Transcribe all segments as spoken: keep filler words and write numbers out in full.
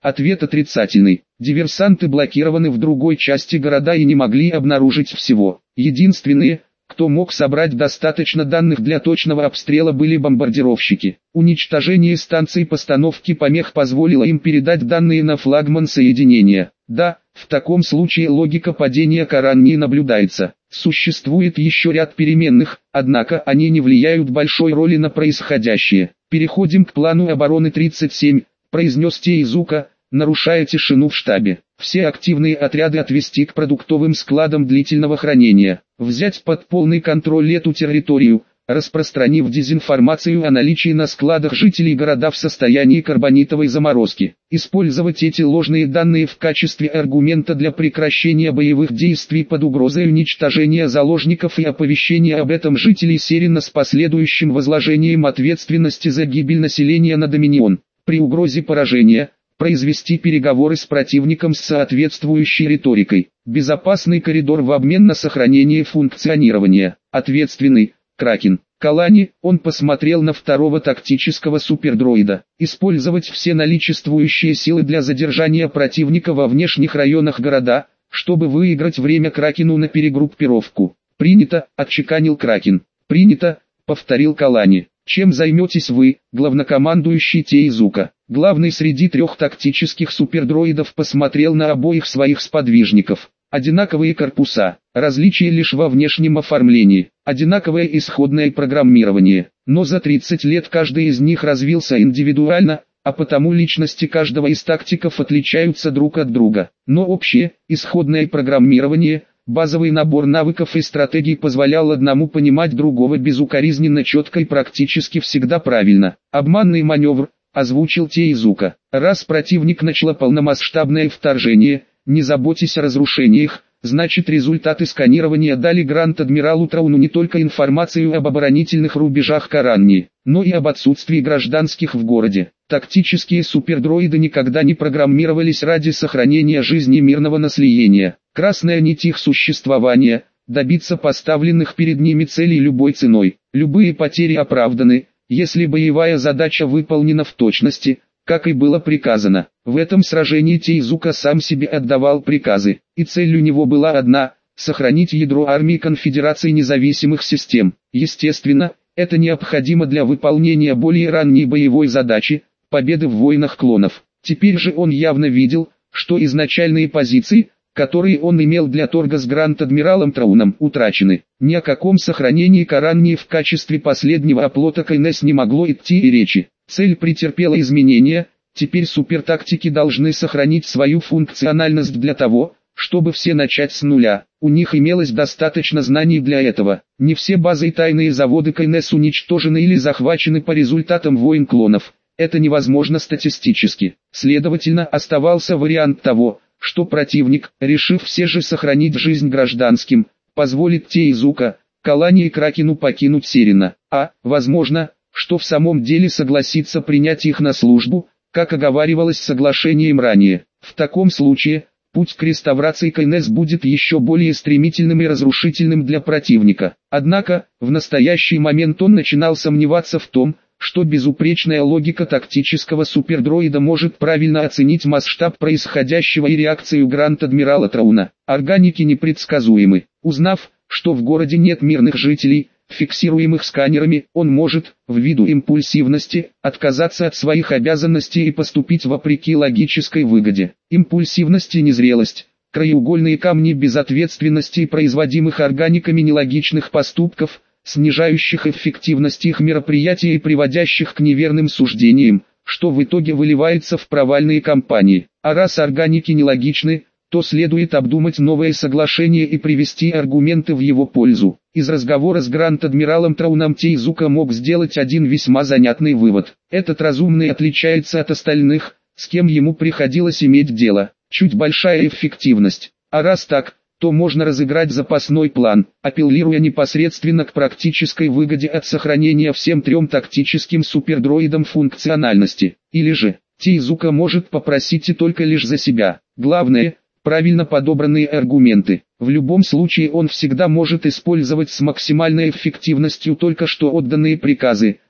Ответ отрицательный. Диверсанты блокированы в другой части города и не могли обнаружить всего. Единственные, кто мог собрать достаточно данных для точного обстрела, были бомбардировщики. Уничтожение станций постановки помех позволило им передать данные на флагман соединения. Да, в таком случае логика падения Коран не наблюдается. Существует еще ряд переменных, однако они не влияют большой роли на происходящее. Переходим к плану обороны тридцать семь, произнес Теизука, нарушая тишину в штабе. Все активные отряды отвести к продуктовым складам длительного хранения. Взять под полный контроль эту территорию, распространив дезинформацию о наличии на складах жителей города в состоянии карбонитовой заморозки. Использовать эти ложные данные в качестве аргумента для прекращения боевых действий под угрозой уничтожения заложников и оповещения об этом жителей Серина с последующим возложением ответственности за гибель населения на Доминион. При угрозе поражения произвести переговоры с противником с соответствующей риторикой. Безопасный коридор в обмен на сохранение функционирования. Ответственный Кракен. Калани, он посмотрел на второго тактического супердроида. Использовать все наличествующие силы для задержания противника во внешних районах города, чтобы выиграть время Кракену на перегруппировку. Принято, отчеканил Кракен. Принято, повторил Калани. Чем займетесь вы, главнокомандующий Теизука? Главный среди трех тактических супердроидов посмотрел на обоих своих сподвижников. Одинаковые корпуса, различие лишь во внешнем оформлении, одинаковое исходное программирование, но за тридцать лет каждый из них развился индивидуально, а потому личности каждого из тактиков отличаются друг от друга. Но общее, исходное программирование, базовый набор навыков и стратегий позволял одному понимать другого безукоризненно четко и практически всегда правильно. Обманный маневр, озвучил Теизука. Раз противник начал полномасштабное вторжение, не заботьтесь о разрушениях, значит результаты сканирования дали Гранд-Адмиралу Трауну не только информацию об оборонительных рубежах Коранни, но и об отсутствии гражданских в городе. Тактические супердроиды никогда не программировались ради сохранения жизни мирного населения. Красная нить их существования – добиться поставленных перед ними целей любой ценой. Любые потери оправданы, если боевая задача выполнена в точности, как и было приказано. В этом сражении Теизука сам себе отдавал приказы, и цель у него была одна – сохранить ядро армии Конфедерации независимых систем. Естественно, это необходимо для выполнения более ранней боевой задачи – победы в войнах клонов. Теперь же он явно видел, что изначальные позиции, которые он имел для торга с Гранд-Адмиралом Трауном, утрачены. Ни о каком сохранении Коранни в качестве последнего оплота КНС не могло идти и речи. Цель претерпела изменения, теперь супертактики должны сохранить свою функциональность для того, чтобы все начать с нуля. У них имелось достаточно знаний для этого. Не все базы и тайные заводы КНС уничтожены или захвачены по результатам войн клонов. Это невозможно статистически. Следовательно, оставался вариант того, что противник, решив все же сохранить жизнь гражданским, позволит Теизука, Калани и Кракену покинуть Серина, а, возможно, что в самом деле согласится принять их на службу, как оговаривалось соглашением ранее. В таком случае, путь к реставрации КНС будет еще более стремительным и разрушительным для противника. Однако, в настоящий момент он начинал сомневаться в том, что безупречная логика тактического супердроида может правильно оценить масштаб происходящего и реакцию Гранд-Адмирала Трауна. Органики непредсказуемы. Узнав, что в городе нет мирных жителей, фиксируемых сканерами, он может, ввиду импульсивности, отказаться от своих обязанностей и поступить вопреки логической выгоде. Импульсивность и незрелость, краеугольные камни безответственности и производимых органиками нелогичных поступков, снижающих эффективность их мероприятий и приводящих к неверным суждениям, что в итоге выливается в провальные кампании. А раз органики нелогичны, то следует обдумать новое соглашение и привести аргументы в его пользу. Из разговора с Гранд-Адмиралом Трауном Теизука мог сделать один весьма занятный вывод. Этот разумный отличается от остальных, с кем ему приходилось иметь дело. Чуть большая эффективность. А раз так, то можно разыграть запасной план, апеллируя непосредственно к практической выгоде от сохранения всем трем тактическим супердроидам функциональности. Или же, Теизука может попросить и только лишь за себя. Главное, правильно подобранные аргументы. В любом случае он всегда может использовать с максимальной эффективностью только что отданные приказы,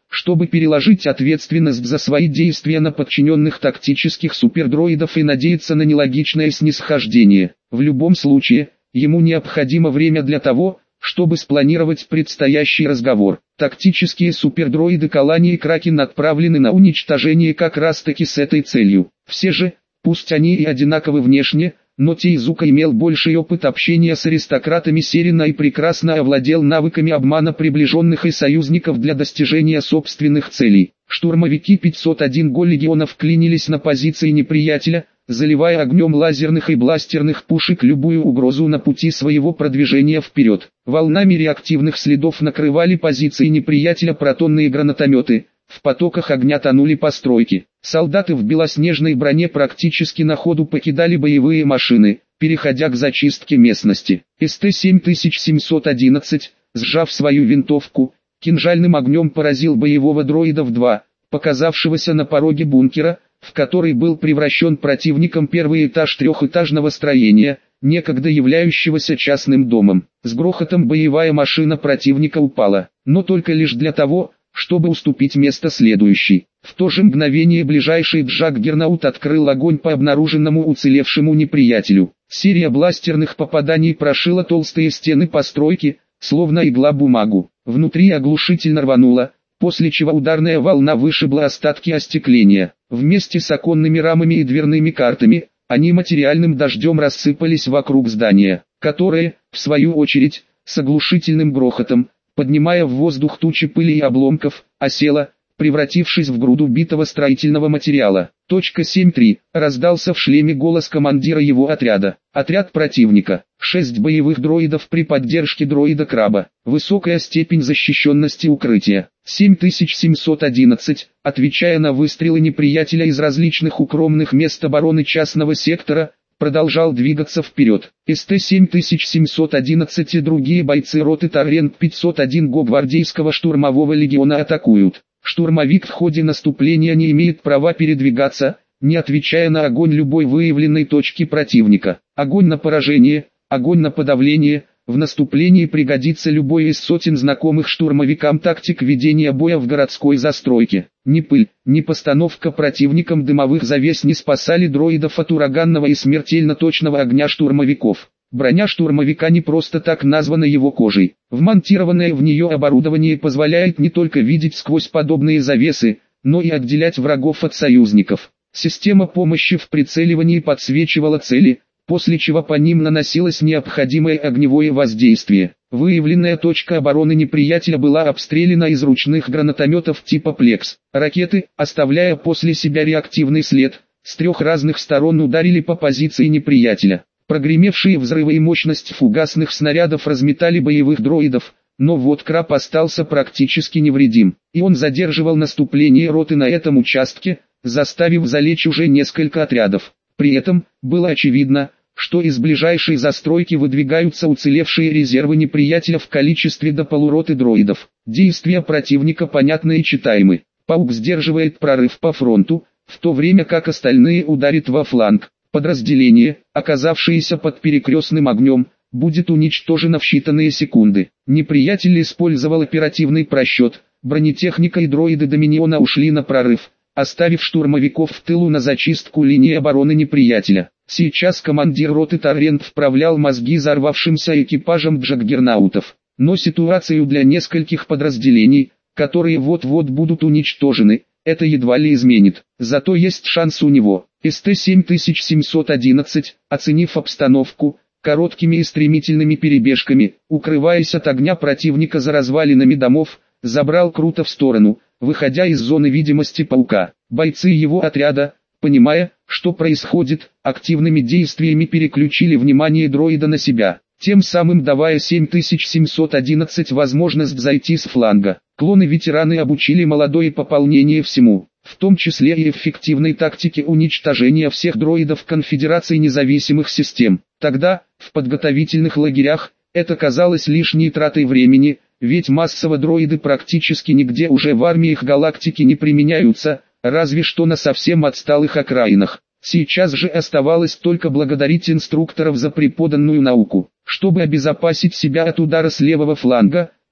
чтобы переложить ответственность за свои действия на подчиненных тактических супердроидов и надеяться на нелогичное снисхождение. В любом случае, ему необходимо время для того, чтобы спланировать предстоящий разговор. Тактические супердроиды колонии Кракен отправлены на уничтожение как раз таки с этой целью. Все же, пусть они и одинаковы внешне, но Тейзука имел больший опыт общения с аристократами Серина и прекрасно овладел навыками обмана приближенных и союзников для достижения собственных целей. Штурмовики пятьсот один Го легиона вклинились на позиции неприятеля, заливая огнем лазерных и бластерных пушек любую угрозу на пути своего продвижения вперед. Волнами реактивных следов накрывали позиции неприятеля протонные гранатометы. В потоках огня тонули постройки. Солдаты в белоснежной броне практически на ходу покидали боевые машины, переходя к зачистке местности. эс тэ семь тысяч семьсот одиннадцать, сжав свою винтовку, кинжальным огнем поразил боевого дроида в два, показавшегося на пороге бункера, в который был превращен противником первый этаж трехэтажного строения, некогда являющегося частным домом. С грохотом боевая машина противника упала, но только лишь для того, чтобы уступить место следующей. В то же мгновение ближайший Джаггернаут открыл огонь по обнаруженному уцелевшему неприятелю. Серия бластерных попаданий прошила толстые стены постройки, словно игла бумагу. Внутри оглушительно рвануло, после чего ударная волна вышибла остатки остекления. Вместе с оконными рамами и дверными картами, они материальным дождем рассыпались вокруг здания, которое, в свою очередь, с оглушительным грохотом, поднимая в воздух тучи пыли и обломков, осела, превратившись в груду битого строительного материала. Точка семь три. Раздался в шлеме голос командира его отряда. Отряд противника. Шесть боевых дроидов при поддержке дроида Краба. Высокая степень защищенности укрытия. семь тысяч семьсот одиннадцать. Отвечая на выстрелы неприятеля из различных укромных мест обороны частного сектора, продолжал двигаться вперед. эс тэ семь тысяч семьсот одиннадцать и другие бойцы роты Торрент пятьсот один Го гвардейского штурмового легиона атакуют. Штурмовик в ходе наступления не имеет права передвигаться, не отвечая на огонь любой выявленной точки противника. Огонь на поражение, огонь на подавление. В наступлении пригодится любой из сотен знакомых штурмовикам тактик ведения боя в городской застройке. Ни пыль, ни постановка противником дымовых завес не спасали дроидов от ураганного и смертельно точного огня штурмовиков. Броня штурмовика не просто так названа его кожей. Вмонтированное в нее оборудование позволяет не только видеть сквозь подобные завесы, но и отделять врагов от союзников. Система помощи в прицеливании подсвечивала цели, после чего по ним наносилось необходимое огневое воздействие. Выявленная точка обороны неприятеля была обстреляна из ручных гранатометов типа Плекс. Ракеты, оставляя после себя реактивный след, с трех разных сторон ударили по позиции неприятеля. Прогремевшие взрывы и мощность фугасных снарядов разметали боевых дроидов, но вот Краб остался практически невредим, и он задерживал наступление роты на этом участке, заставив залечь уже несколько отрядов. При этом, было очевидно, что из ближайшей застройки выдвигаются уцелевшие резервы неприятеля в количестве до полуроты дроидов. Действия противника понятны и читаемы. Паук сдерживает прорыв по фронту, в то время как остальные ударят во фланг. Подразделение, оказавшееся под перекрестным огнем, будет уничтожено в считанные секунды. Неприятель использовал оперативный просчет, бронетехника и дроиды Доминиона ушли на прорыв, оставив штурмовиков в тылу на зачистку линии обороны неприятеля. Сейчас командир роты Торрент вправлял мозги взорвавшимся экипажам Джаггернаутов. Но ситуацию для нескольких подразделений, которые вот-вот будут уничтожены, это едва ли изменит. Зато есть шанс у него. эс тэ семь тысяч семьсот одиннадцать, оценив обстановку, короткими и стремительными перебежками, укрываясь от огня противника за развалинами домов, забрал круто в сторону, выходя из зоны видимости паука. Бойцы его отряда, понимая, что происходит, активными действиями переключили внимание дроида на себя, тем самым давая семь тысяч семьсот одиннадцать возможность зайти с фланга. Клоны-ветераны обучили молодое пополнение всему, в том числе и эффективной тактике уничтожения всех дроидов Конфедерации независимых систем. Тогда, в подготовительных лагерях, это казалось лишней тратой времени, ведь массово дроиды практически нигде уже в армиях галактики не применяются, разве что на совсем отсталых окраинах. Сейчас же оставалось только благодарить инструкторов за преподанную науку. Чтобы обезопасить себя от удара с левого фланга,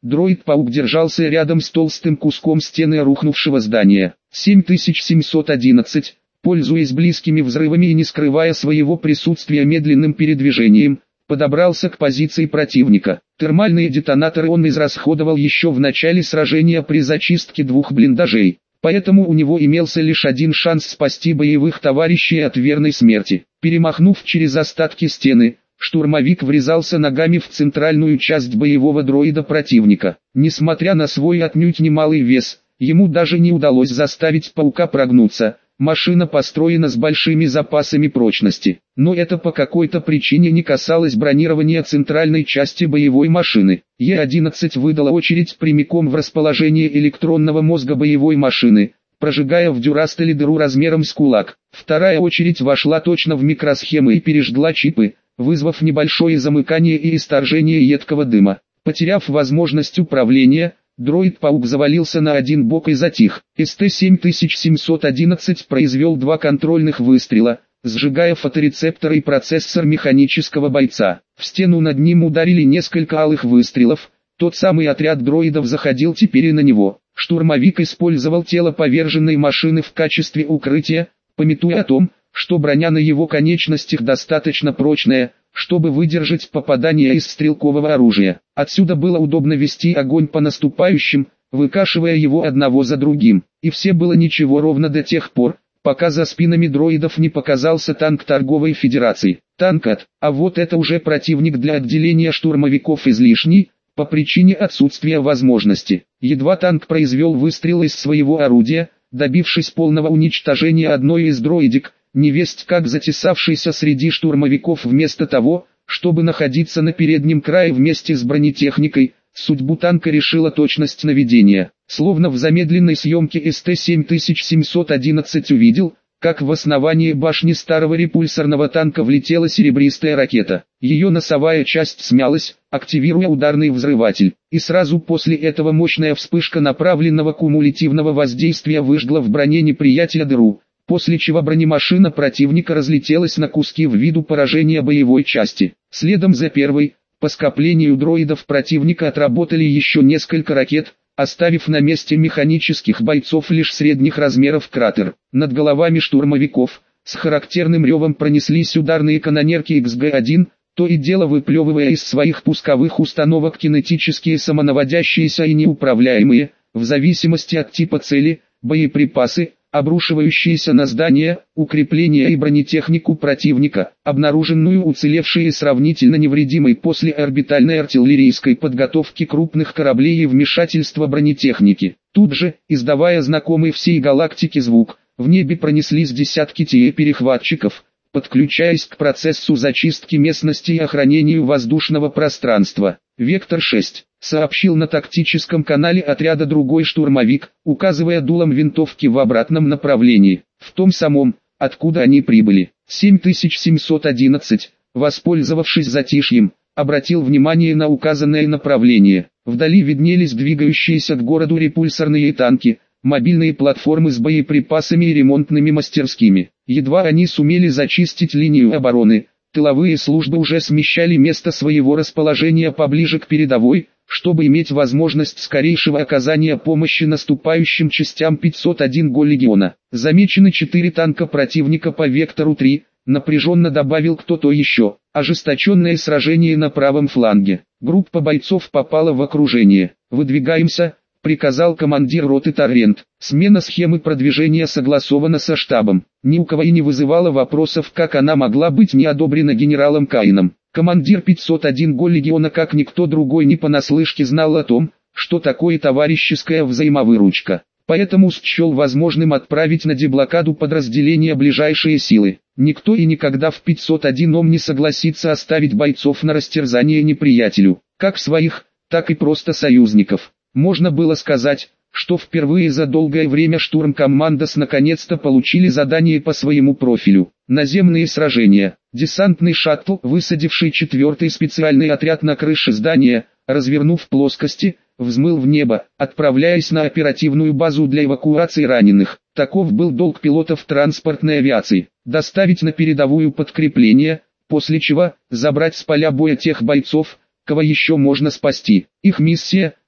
Дроид-паук держался рядом с толстым куском стены рухнувшего здания. семь тысяч семьсот одиннадцать, пользуясь близкими взрывами и не скрывая своего присутствия медленным передвижением, подобрался к позиции противника. Термальные детонаторы он израсходовал еще в начале сражения при зачистке двух блиндажей, поэтому у него имелся лишь один шанс спасти боевых товарищей от верной смерти. Перемахнув через остатки стены, штурмовик врезался ногами в центральную часть боевого дроида противника. Несмотря на свой отнюдь немалый вес, ему даже не удалось заставить паука прогнуться. Машина построена с большими запасами прочности, но это по какой-то причине не касалось бронирования центральной части боевой машины. Е одиннадцать выдала очередь прямиком в расположение электронного мозга боевой машины, прожигая в дюрастеле дыру размером с кулак. Вторая очередь вошла точно в микросхемы и пережгла чипы, вызвав небольшое замыкание и исторжение едкого дыма. Потеряв возможность управления, дроид-паук завалился на один бок и затих. эс тэ семь тысяч семьсот одиннадцать произвел два контрольных выстрела, сжигая фоторецептор и процессор механического бойца. В стену над ним ударили несколько алых выстрелов, тот самый отряд дроидов заходил теперь и на него. Штурмовик использовал тело поверженной машины в качестве укрытия, памятуя о том, что броня на его конечностях достаточно прочная, чтобы выдержать попадание из стрелкового оружия. Отсюда было удобно вести огонь по наступающим, выкашивая его одного за другим. И все было ничего ровно до тех пор, пока за спинами дроидов не показался танк торговой федерации. Танк от, а вот это уже противник для отделения штурмовиков излишний, по причине отсутствия возможности. Едва танк произвел выстрел из своего орудия, добившись полного уничтожения одной из дроидик, невесть как затесавшийся среди штурмовиков вместо того, чтобы находиться на переднем крае вместе с бронетехникой, судьбу танка решила точность наведения. Словно в замедленной съемке эс тэ семь тысяч семьсот одиннадцать увидел, как в основание башни старого репульсорного танка влетела серебристая ракета. Ее носовая часть смялась, активируя ударный взрыватель, и сразу после этого мощная вспышка направленного кумулятивного воздействия выжгла в броне неприятеля дыру, после чего бронемашина противника разлетелась на куски в виду поражения боевой части. Следом за первой, по скоплению дроидов противника отработали еще несколько ракет, оставив на месте механических бойцов лишь средних размеров кратер. Над головами штурмовиков, с характерным ревом пронеслись ударные канонерки икс гэ один, то и дело выплевывая из своих пусковых установок кинетические самонаводящиеся и неуправляемые, в зависимости от типа цели, боеприпасы, обрушивающиеся на здания, укрепления и бронетехнику противника, обнаруженную уцелевшей и сравнительно невредимой после орбитальной артиллерийской подготовки крупных кораблей и вмешательства бронетехники. Тут же, издавая знакомый всей галактике звук, в небе пронеслись десятки ТЕ-перехватчиков, подключаясь к процессу зачистки местности и охранению воздушного пространства. «Вектор шесть», сообщил на тактическом канале отряда другой штурмовик, указывая дулом винтовки в обратном направлении, в том самом, откуда они прибыли. семь тысяч семьсот одиннадцать, воспользовавшись затишьем, обратил внимание на указанное направление. Вдали виднелись двигающиеся к городу репульсорные танки, мобильные платформы с боеприпасами и ремонтными мастерскими. Едва они сумели зачистить линию обороны, тыловые службы уже смещали место своего расположения поближе к передовой, чтобы иметь возможность скорейшего оказания помощи наступающим частям пятьсот один го легиона. Замечены четыре танка противника по вектору три, напряженно добавил кто-то еще. Ожесточенное сражение на правом фланге. Группа бойцов попала в окружение. «Выдвигаемся», — приказал командир роты Торрент. Смена схемы продвижения согласована со штабом. Ни у кого и не вызывало вопросов, как она могла быть не одобрена генералом Каином. Командир пятьсот один го легиона как никто другой не понаслышке знал о том, что такое товарищеская взаимовыручка. Поэтому счел возможным отправить на деблокаду подразделения ближайшие силы. Никто и никогда в пятьсот один ом не согласится оставить бойцов на растерзание неприятелю, как своих, так и просто союзников. Можно было сказать, что впервые за долгое время штурмкомандос наконец-то получили задание по своему профилю. Наземные сражения. Десантный шаттл, высадивший четвертый специальный отряд на крыше здания, развернув плоскости, взмыл в небо, отправляясь на оперативную базу для эвакуации раненых. Таков был долг пилотов транспортной авиации – доставить на передовую подкрепление, после чего забрать с поля боя тех бойцов, кого еще можно спасти. Их миссия –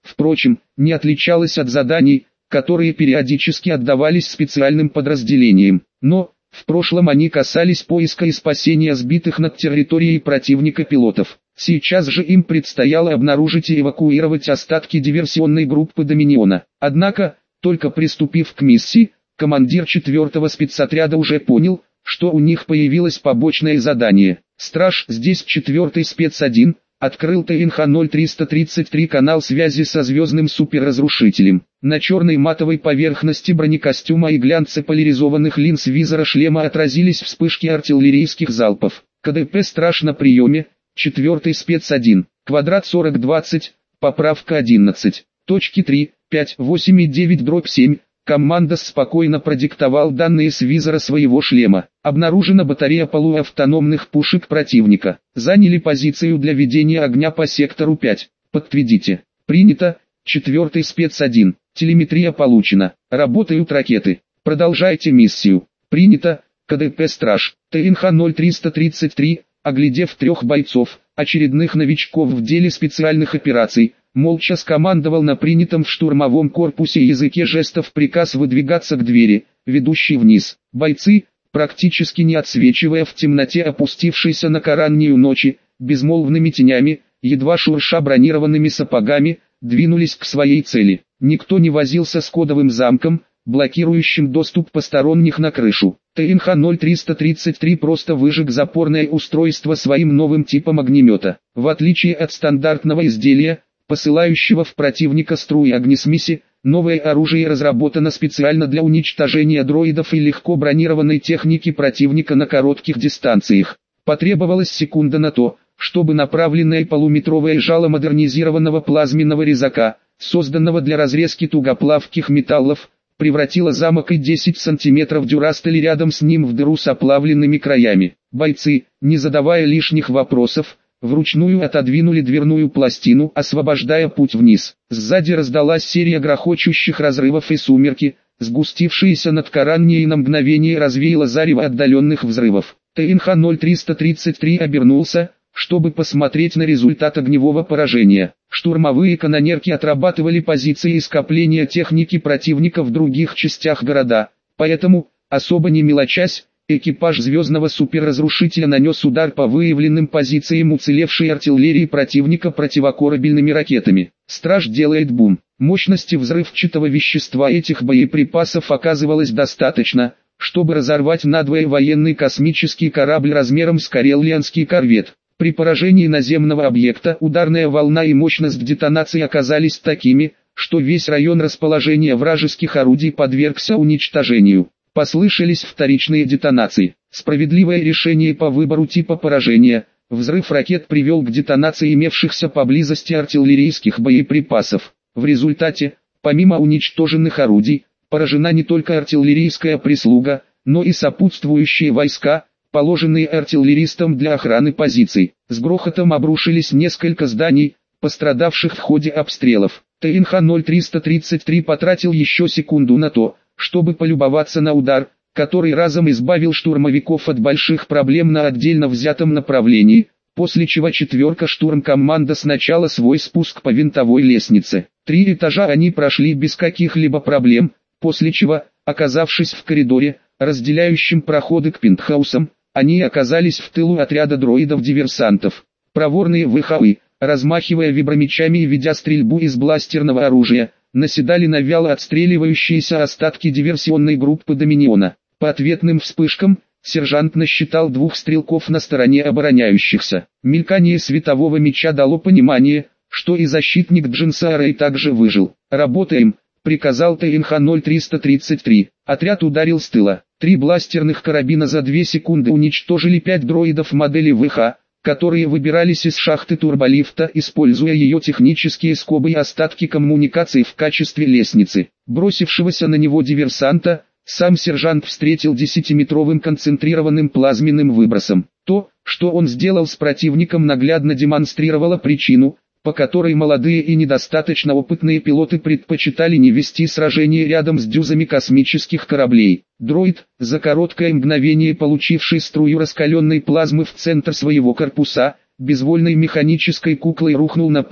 впрочем, не отличалась от заданий, которые периодически отдавались специальным подразделениям. Но, в прошлом они касались поиска и спасения сбитых над территорией противника пилотов. Сейчас же им предстояло обнаружить и эвакуировать остатки диверсионной группы Доминиона. Однако, только приступив к миссии, командир четвертого спецотряда уже понял, что у них появилось побочное задание. Страж, здесь четвертый спец один, открыл Т Н Х ноль триста тридцать три канал связи со звездным суперразрушителем. На черной матовой поверхности бронекостюма и глянце поляризованных линз визора шлема отразились вспышки артиллерийских залпов. К Д П «Страж» на приеме, четвертый спец один, квадрат сорок двадцать, поправка одиннадцать. Точки три, пять, восемь и девять дробь семь. Командос спокойно продиктовал данные с визора своего шлема. Обнаружена батарея полуавтономных пушек противника. Заняли позицию для ведения огня по сектору пять. Подтвердите. Принято. Четвертый спец один. Телеметрия получена. Работают ракеты. Продолжайте миссию. Принято. К Д П «Страж». Т Н Х ноль триста тридцать три, оглядев трех бойцов, очередных новичков в деле специальных операций, молча скомандовал на принятом в штурмовом корпусе языке жестов приказ выдвигаться к двери, ведущей вниз. Бойцы, практически не отсвечивая в темноте опустившейся на раннюю ночи, безмолвными тенями, едва шурша бронированными сапогами, двинулись к своей цели. Никто не возился с кодовым замком, блокирующим доступ посторонних на крышу. Т Н Х ноль триста тридцать три просто выжег запорное устройство своим новым типом огнемета. В отличие от стандартного изделия, посылающего в противника струи огнесмеси, новое оружие разработано специально для уничтожения дроидов и легко бронированной техники противника на коротких дистанциях. Потребовалась секунда на то, чтобы направленное полуметровое жало модернизированного плазменного резака, созданного для разрезки тугоплавких металлов, превратило замок и десять сантиметров дюрастали рядом с ним в дыру с оплавленными краями. Бойцы, не задавая лишних вопросов, вручную отодвинули дверную пластину, освобождая путь вниз. Сзади раздалась серия грохочущих разрывов и сумерки, сгустившиеся над Кораньей и на мгновение развеяло зарево отдаленных взрывов. Т Н Х ноль триста тридцать три обернулся, чтобы посмотреть на результат огневого поражения. Штурмовые канонерки отрабатывали позиции скопления техники противника в других частях города, поэтому, особо не мелочась, экипаж звездного суперразрушителя нанес удар по выявленным позициям уцелевшей артиллерии противника противокорабельными ракетами. Страж делает бум. Мощности взрывчатого вещества этих боеприпасов оказывалось достаточно, чтобы разорвать надвое военный космический корабль размером с карелианский корвет. При поражении наземного объекта ударная волна и мощность детонации оказались такими, что весь район расположения вражеских орудий подвергся уничтожению. Послышались вторичные детонации. Справедливое решение по выбору типа поражения. Взрыв ракет привел к детонации имевшихся поблизости артиллерийских боеприпасов. В результате, помимо уничтоженных орудий, поражена не только артиллерийская прислуга, но и сопутствующие войска, положенные артиллеристам для охраны позиций. С грохотом обрушились несколько зданий, пострадавших в ходе обстрелов. Т Н Х ноль триста тридцать три потратил еще секунду на то, чтобы полюбоваться на удар, который разом избавил штурмовиков от больших проблем на отдельно взятом направлении, после чего четверка штурмкоманда сначала свой спуск по винтовой лестнице. Три этажа они прошли без каких-либо проблем, после чего, оказавшись в коридоре, разделяющем проходы к пентхаусам, они оказались в тылу отряда дроидов-диверсантов. Проворные ВХУ, размахивая вибромечами и ведя стрельбу из бластерного оружия, наседали на вяло отстреливающиеся остатки диверсионной группы Доминиона. По ответным вспышкам, сержант насчитал двух стрелков на стороне обороняющихся. Мелькание светового меча дало понимание, что и защитник Джинсара и также выжил. «Работаем», — приказал Т Н Х ноль триста тридцать три. Отряд ударил с тыла. Три бластерных карабина за две секунды уничтожили пять дроидов модели В Х, которые выбирались из шахты турболифта, используя ее технические скобы и остатки коммуникаций в качестве лестницы. Бросившегося на него диверсанта, сам сержант встретил десятиметровым концентрированным плазменным выбросом. То, что он сделал с противником, наглядно демонстрировало причину, по которой молодые и недостаточно опытные пилоты предпочитали не вести сражение рядом с дюзами космических кораблей. Дроид, за короткое мгновение получивший струю раскаленной плазмы в центр своего корпуса, безвольной механической куклой рухнул на пол,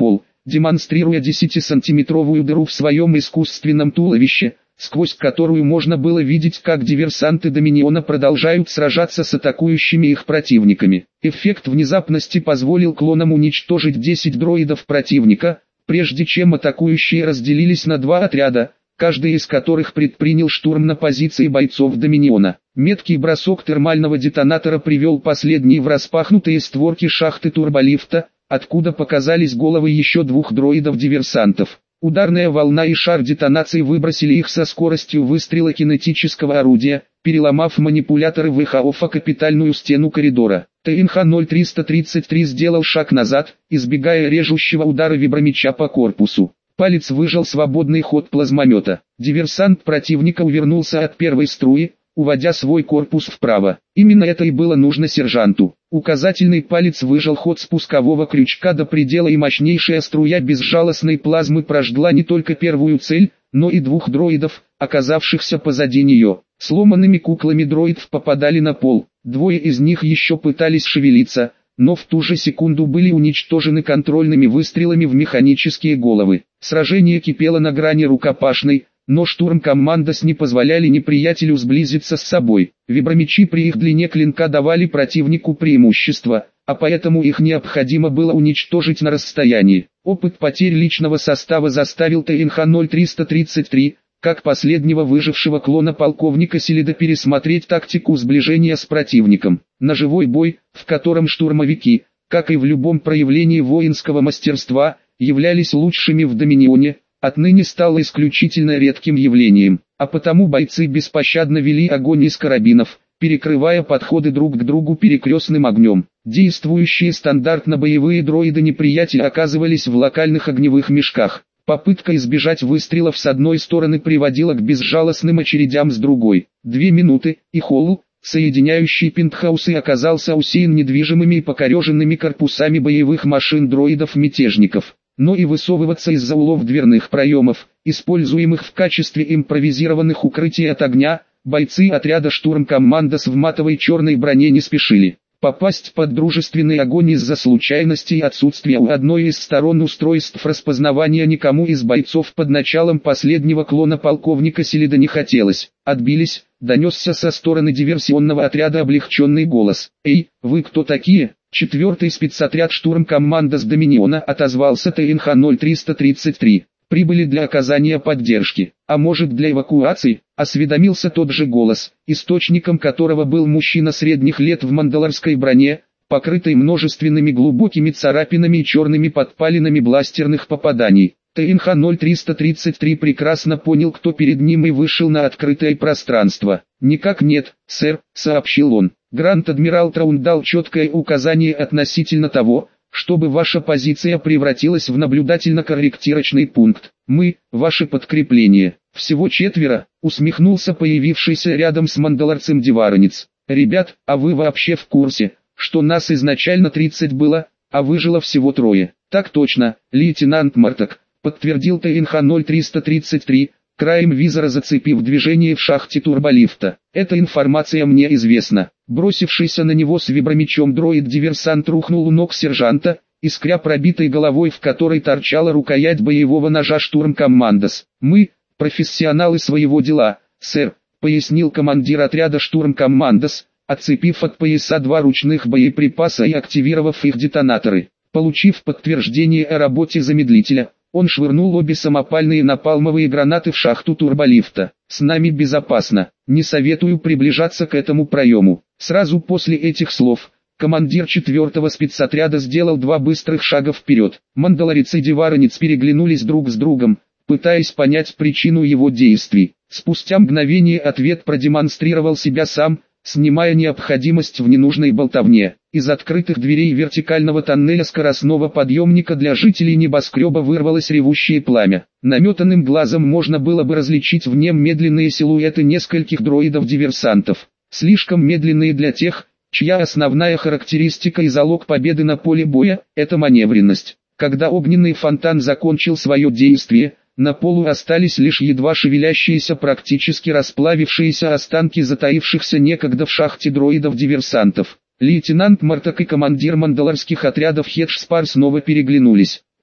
демонстрируя десятисантиметровую дыру в своем искусственном туловище, сквозь которую можно было видеть, как диверсанты Доминиона продолжают сражаться с атакующими их противниками. Эффект внезапности позволил клонам уничтожить десять дроидов противника, прежде чем атакующие разделились на два отряда, каждый из которых предпринял штурм на позиции бойцов Доминиона. Меткий бросок термального детонатора привел последние в распахнутые створки шахты турболифта, откуда показались головы еще двух дроидов-диверсантов. Ударная волна и шар детонации выбросили их со скоростью выстрела кинетического орудия, переломав манипуляторы ВХОФ о капитальную стену коридора. Т Н Х ноль триста тридцать три сделал шаг назад, избегая режущего удара вибромеча по корпусу. Палец выжал свободный ход плазмомета. Диверсант противника увернулся от первой струи, уводя свой корпус вправо. Именно это и было нужно сержанту. Указательный палец выжал ход спускового крючка до предела, и мощнейшая струя безжалостной плазмы прожгла не только первую цель, но и двух дроидов, оказавшихся позади нее. Сломанными куклами дроидов попадали на пол. Двое из них еще пытались шевелиться, но в ту же секунду были уничтожены контрольными выстрелами в механические головы. Сражение кипело на грани рукопашной, но штурм-командос не позволяли неприятелю сблизиться с собой. Вибромечи при их длине клинка давали противнику преимущество, а поэтому их необходимо было уничтожить на расстоянии. Опыт потерь личного состава заставил Т Н Х ноль триста тридцать три, как последнего выжившего клона полковника Селида, пересмотреть тактику сближения с противником. Ножевой бой, в котором штурмовики, как и в любом проявлении воинского мастерства, являлись лучшими в Доминионе, отныне стало исключительно редким явлением, а потому бойцы беспощадно вели огонь из карабинов, перекрывая подходы друг к другу перекрестным огнем. Действующие стандартно боевые дроиды неприятеля оказывались в локальных огневых мешках. Попытка избежать выстрелов с одной стороны приводила к безжалостным очередям с другой. Две минуты, и холл, соединяющий пентхаусы, оказался усеян недвижимыми и покореженными корпусами боевых машин дроидов-мятежников. Но и высовываться из-за улов дверных проемов, используемых в качестве импровизированных укрытий от огня, бойцы отряда штурм-командос в матовой черной броне не спешили. Попасть под дружественный огонь из-за случайности и отсутствия у одной из сторон устройств распознавания никому из бойцов под началом последнего клона полковника Селида не хотелось. «Отбились», — донесся со стороны диверсионного отряда облегченный голос. «Эй, вы кто такие?» Четвертый спецотряд штурм-командос Доминиона, отозвался Т Н Х ноль триста тридцать три. «Прибыли для оказания поддержки, а может для эвакуации?» — осведомился тот же голос, источником которого был мужчина средних лет в мандалорской броне, покрытой множественными глубокими царапинами и черными подпалинами бластерных попаданий. Т Н Х ноль триста тридцать три прекрасно понял, кто перед ним, и вышел на открытое пространство. «Никак нет, сэр», — сообщил он. «Гранд-адмирал Траун дал четкое указание относительно того, чтобы ваша позиция превратилась в наблюдательно-корректировочный пункт. Мы, ваше подкрепление, всего четверо», — усмехнулся появившийся рядом с мандалорцем Деваронец. «Ребят, а вы вообще в курсе, что нас изначально тридцать было, а выжило всего трое?» «Так точно, лейтенант Мартак», — подтвердил Т Н Х ноль триста тридцать три, краем визора зацепив движение в шахте турболифта. «Эта информация мне известна». Бросившийся на него с вибромечом дроид-диверсант рухнул у ног сержанта, искря пробитой головой, в которой торчала рукоять боевого ножа штурм-командос. «Мы, профессионалы своего дела, сэр», — пояснил командир отряда штурм-командос, отцепив от пояса два ручных боеприпаса и активировав их детонаторы. Получив подтверждение о работе замедлителя, он швырнул обе самопальные напалмовые гранаты в шахту турболифта. «С нами безопасно, не советую приближаться к этому проему». Сразу после этих слов, командир четвертого спецотряда сделал два быстрых шага вперед. Мандалорец и Деваронец переглянулись друг с другом, пытаясь понять причину его действий. Спустя мгновение ответ продемонстрировал себя сам, снимая необходимость в ненужной болтовне. Из открытых дверей вертикального тоннеля скоростного подъемника для жителей небоскреба вырвалось ревущее пламя. Наметанным глазом можно было бы различить в нем медленные силуэты нескольких дроидов-диверсантов. Слишком медленные для тех, чья основная характеристика и залог победы на поле боя – это маневренность. Когда огненный фонтан закончил свое действие, на полу остались лишь едва шевелящиеся, практически расплавившиеся останки затаившихся некогда в шахте дроидов-диверсантов. Лейтенант Мартак и командир мандалорских отрядов Хедж Спар снова переглянулись.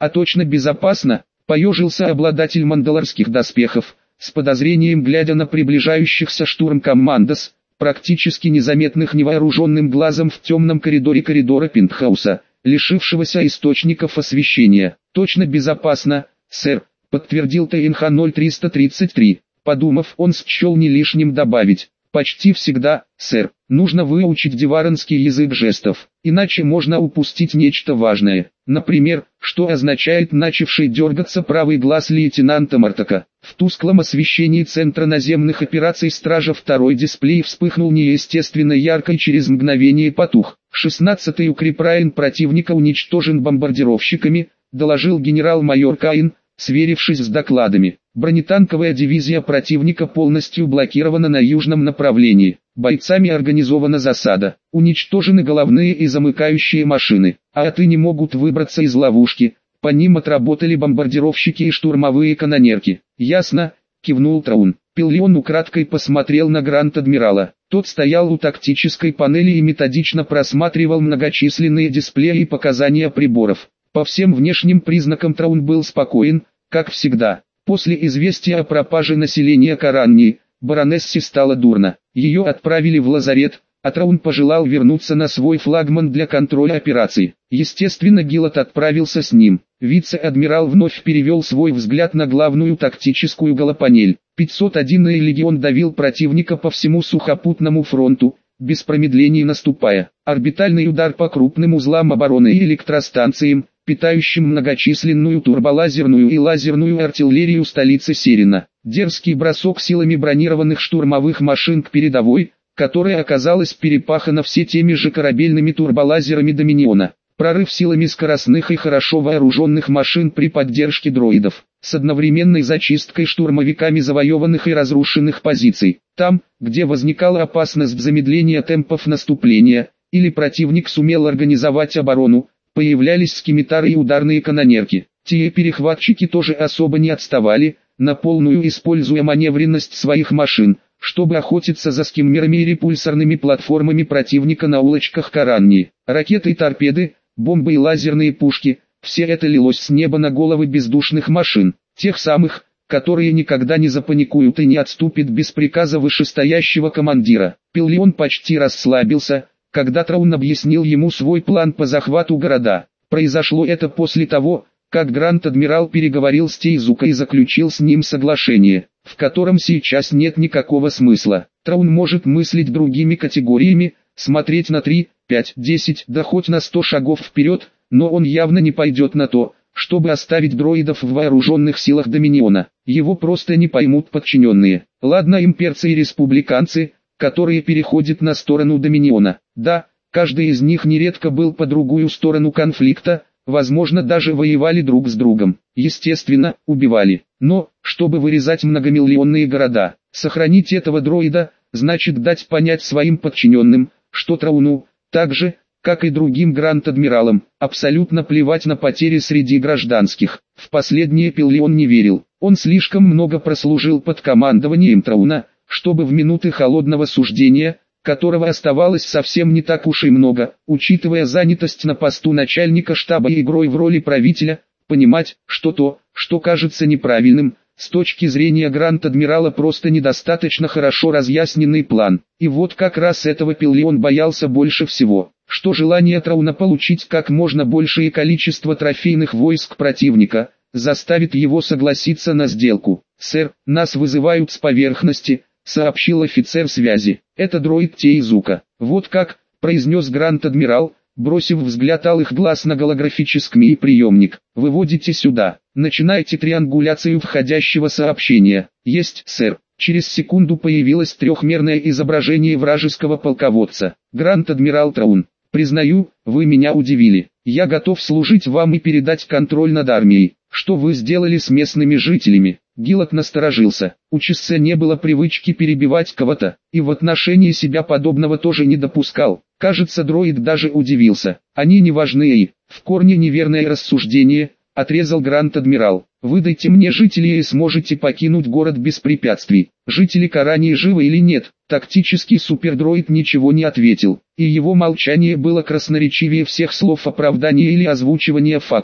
А точно безопасно, поежился обладатель мандалорских доспехов, с подозрением глядя на приближающихся штурм-командос, практически незаметных невооруженным глазом в темном коридоре коридора пентхауса, лишившегося источников освещения. Точно безопасно, сэр, подтвердил Т Н Х ноль триста тридцать три. Подумав, он счел не лишним добавить: почти всегда, сэр, нужно выучить деваронский язык жестов, иначе можно упустить нечто важное. Например, что означает начавший дергаться правый глаз лейтенанта Мартака. В тусклом освещении Центра наземных операций Стража второй дисплей вспыхнул неестественно ярко и через мгновение потух. шестнадцатый укрепрайон противника уничтожен бомбардировщиками, доложил генерал-майор Каин, сверившись с докладами. Бронетанковая дивизия противника полностью блокирована на южном направлении. Бойцами организована засада. Уничтожены головные и замыкающие машины. А отныне могут выбраться из ловушки. По ним отработали бомбардировщики и штурмовые канонерки. Ясно, кивнул Траун. Пиллион украдкой посмотрел на Гранд-Адмирала. Тот стоял у тактической панели и методично просматривал многочисленные дисплеи и показания приборов. По всем внешним признакам Траун был спокоен, как всегда. После известия о пропаже населения Каранни, баронессе стало дурно. Ее отправили в лазарет, а Траун пожелал вернуться на свой флагман для контроля операций. Естественно, Гиллот отправился с ним. Вице-адмирал вновь перевел свой взгляд на главную тактическую голопанель. пятьсот одинный легион давил противника по всему сухопутному фронту, без промедлений наступая. Орбитальный удар по крупным узлам обороны и электростанциям, питающим многочисленную турболазерную и лазерную артиллерию столицы Серина. Дерзкий бросок силами бронированных штурмовых машин к передовой, которая оказалась перепахана все теми же корабельными турболазерами Доминиона. Прорыв силами скоростных и хорошо вооруженных машин при поддержке дроидов, с одновременной зачисткой штурмовиками завоеванных и разрушенных позиций. Там, где возникала опасность замедления темпов наступления, или противник сумел организовать оборону, появлялись скимитары и ударные канонерки. Те перехватчики тоже особо не отставали, на полную используя маневренность своих машин, чтобы охотиться за скиммерами и репульсорными платформами противника на улочках Каранни. Ракеты и торпеды, бомбы и лазерные пушки – все это лилось с неба на головы бездушных машин, тех самых, которые никогда не запаникуют и не отступят без приказа вышестоящего командира. Пиллион почти расслабился, когда Траун объяснил ему свой план по захвату города. Произошло это после того, как Гранд-Адмирал переговорил с Тейзука и заключил с ним соглашение, в котором сейчас нет никакого смысла. Траун может мыслить другими категориями, смотреть на три, пять, десять, да хоть на сто шагов вперед, но он явно не пойдет на то, чтобы оставить дроидов в вооруженных силах Доминиона. Его просто не поймут подчиненные. Ладно, имперцы и республиканцы, которые переходят на сторону Доминиона. Да, каждый из них нередко был по другую сторону конфликта, возможно даже воевали друг с другом. Естественно, убивали. Но, чтобы вырезать многомиллионные города, сохранить этого дроида, значит дать понять своим подчиненным, что Трауну, так же, как и другим Гранд-Адмиралам, абсолютно плевать на потери среди гражданских. В последнее Пиллион не верил. Он слишком много прослужил под командованием Трауна, чтобы в минуты холодного суждения, которого оставалось совсем не так уж и много, учитывая занятость на посту начальника штаба и игрой в роли правителя, понимать, что то, что кажется неправильным, с точки зрения Гранд-Адмирала просто недостаточно хорошо разъясненный план. И вот как раз этого Пиллион боялся больше всего, что желание Трауна получить как можно большее количество трофейных войск противника, заставит его согласиться на сделку. «Сэр, нас вызывают с поверхности», — сообщил офицер связи. «Это дроид Тейзука». «Вот как», — произнес Гранд-Адмирал, бросив взгляд алых глаз на голографический приемник. «Выводите сюда. Начинайте триангуляцию входящего сообщения». «Есть, сэр». Через секунду появилось трехмерное изображение вражеского полководца. «Гранд-Адмирал Траун, признаю, вы меня удивили. Я готов служить вам и передать контроль над армией. Что вы сделали с местными жителями?» Гиллот насторожился. У Чессе не было привычки перебивать кого-то, и в отношении себя подобного тоже не допускал. Кажется, дроид даже удивился. «Они не важны и, в корне неверное рассуждение», — отрезал Гранд-Адмирал. «Выдайте мне жителей и сможете покинуть город без препятствий. Жители Карании живы или нет?» Тактический супердроид ничего не ответил, и его молчание было красноречивее всех слов оправдания или озвучивания фактов.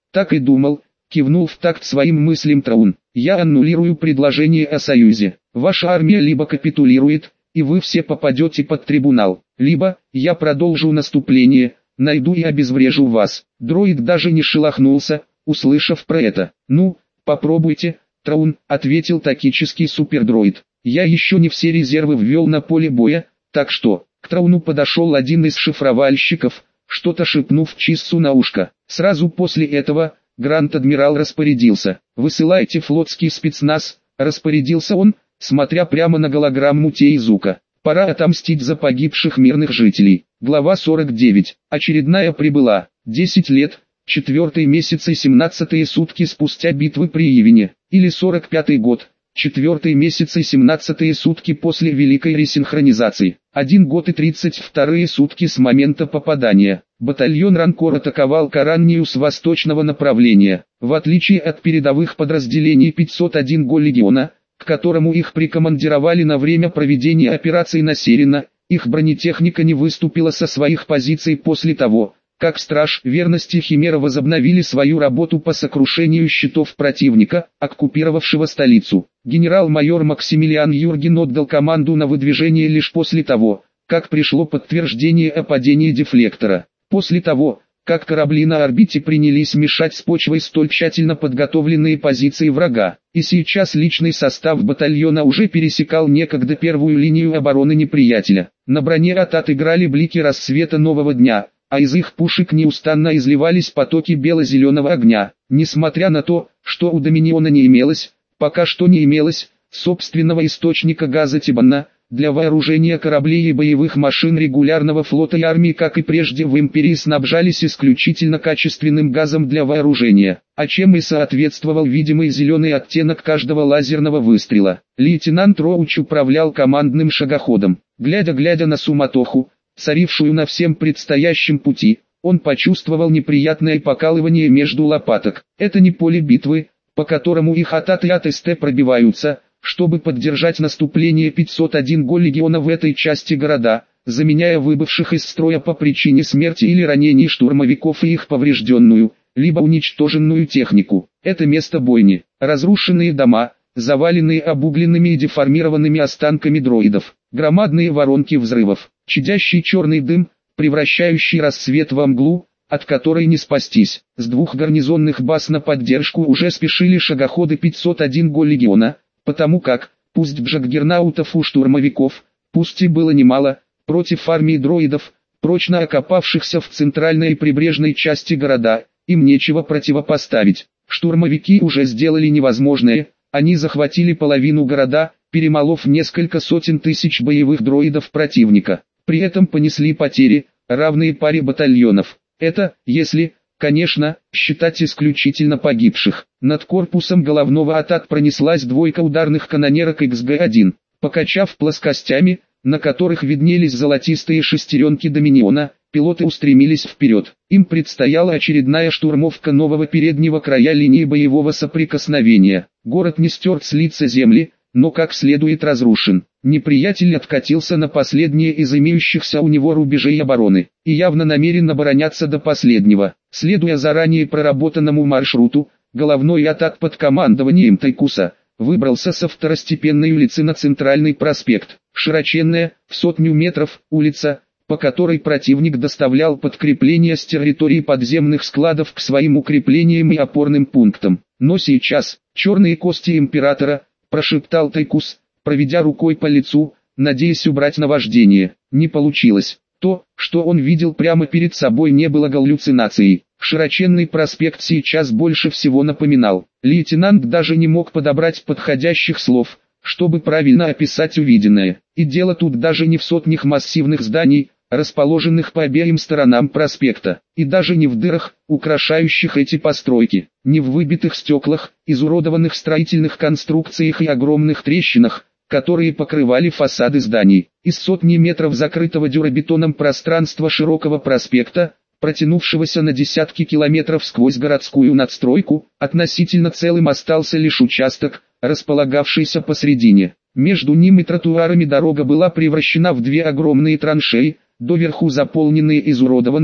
Так и думал, кивнул в такт своим мыслям Траун. Я аннулирую предложение о союзе. Ваша армия либо капитулирует, и вы все попадете под трибунал, либо я продолжу наступление, найду и обезврежу вас. Дроид даже не шелохнулся, услышав про это. Ну, попробуйте, Траун, ответил тактический супердроид. Я еще не все резервы ввел на поле боя, так что... К Трауну подошел один из шифровальщиков, что-то шепнув Чиссу на ушко. Сразу после этого, Гранд-адмирал распорядился. «Высылайте флотский спецназ», распорядился он, смотря прямо на голограмму Теизука. «Пора отомстить за погибших мирных жителей». Глава сорок девять. Очередная прибыла. десять лет, четвертый месяц и семнадцатые сутки спустя битвы при Йивине. Или сорок пятый год. Четвертый месяц и семнадцатые сутки после Великой Ресинхронизации. Один год и тридцать вторые сутки с момента попадания. Батальон Ранкор атаковал Караннию с восточного направления. В отличие от передовых подразделений пятьсот один го легиона, к которому их прикомандировали на время проведения операции на Серина, их бронетехника не выступила со своих позиций после того, как Страж Верности Химера возобновили свою работу по сокрушению щитов противника, оккупировавшего столицу. Генерал-майор Максимилиан Юрген отдал команду на выдвижение лишь после того, как пришло подтверждение о падении дефлектора. После того, как корабли на орбите принялись мешать с почвой столь тщательно подготовленные позиции врага, и сейчас личный состав батальона уже пересекал некогда первую линию обороны неприятеля. На броне Атат играли блики рассвета нового дня, а из их пушек неустанно изливались потоки бело-зеленого огня. Несмотря на то, что у Доминиона не имелось, пока что не имелось, собственного источника газа Тибанна, для вооружения кораблей и боевых машин регулярного флота и армии, как и прежде в Империи, снабжались исключительно качественным газом для вооружения, а чем и соответствовал видимый зеленый оттенок каждого лазерного выстрела. Лейтенант Роуч управлял командным шагоходом. Глядя-глядя на суматоху, царившую на всем предстоящем пути, он почувствовал неприятное покалывание между лопаток. Это не поле битвы, по которому их Атат и АТСТ пробиваются, чтобы поддержать наступление пятьсот один го легиона в этой части города, заменяя выбывших из строя по причине смерти или ранений штурмовиков и их поврежденную, либо уничтоженную технику. Это место бойни, разрушенные дома, заваленные обугленными и деформированными останками дроидов, громадные воронки взрывов, чадящий черный дым, превращающий рассвет во мглу, от которой не спастись. С двух гарнизонных баз на поддержку уже спешили шагоходы пятьсот один го легиона, потому как, пусть джаггернаутов у штурмовиков, пусть и было немало, против армии дроидов, прочно окопавшихся в центральной и прибрежной части города, им нечего противопоставить. Штурмовики уже сделали невозможное, они захватили половину города, перемолов несколько сотен тысяч боевых дроидов противника. При этом понесли потери, равные паре батальонов. Это, если, конечно, считать исключительно погибших. Над корпусом головного Атат пронеслась двойка ударных канонерок икс джи один. Покачав плоскостями, на которых виднелись золотистые шестеренки Доминиона, пилоты устремились вперед. Им предстояла очередная штурмовка нового переднего края линии боевого соприкосновения. Город не стерт с лица земли, но как следует разрушен. Неприятель откатился на последние из имеющихся у него рубежей обороны, и явно намерен обороняться до последнего. Следуя заранее проработанному маршруту, головной Атат под командованием Тайкуса выбрался со второстепенной улицы на центральный проспект. Широченная, в сотню метров, улица, по которой противник доставлял подкрепления с территории подземных складов к своим укреплениям и опорным пунктам. Но сейчас, черные кости императора, прошептал Тайкус, проведя рукой по лицу, надеясь убрать наваждение. Не получилось. То, что он видел прямо перед собой, не было галлюцинацией. Широченный проспект сейчас больше всего напоминал. Лейтенант даже не мог подобрать подходящих слов, чтобы правильно описать увиденное. И дело тут даже не в сотнях массивных зданий, расположенных по обеим сторонам проспекта, и даже не в дырах, украшающих эти постройки, не в выбитых стеклах, изуродованных строительных конструкциях и огромных трещинах, которые покрывали фасады зданий. Из сотни метров закрытого дюрабетоном пространства широкого проспекта, протянувшегося на десятки километров сквозь городскую надстройку, относительно целым остался лишь участок, располагавшийся посредине. Между ним и тротуарами дорога была превращена в две огромные траншеи, доверху заполненные изуродованной,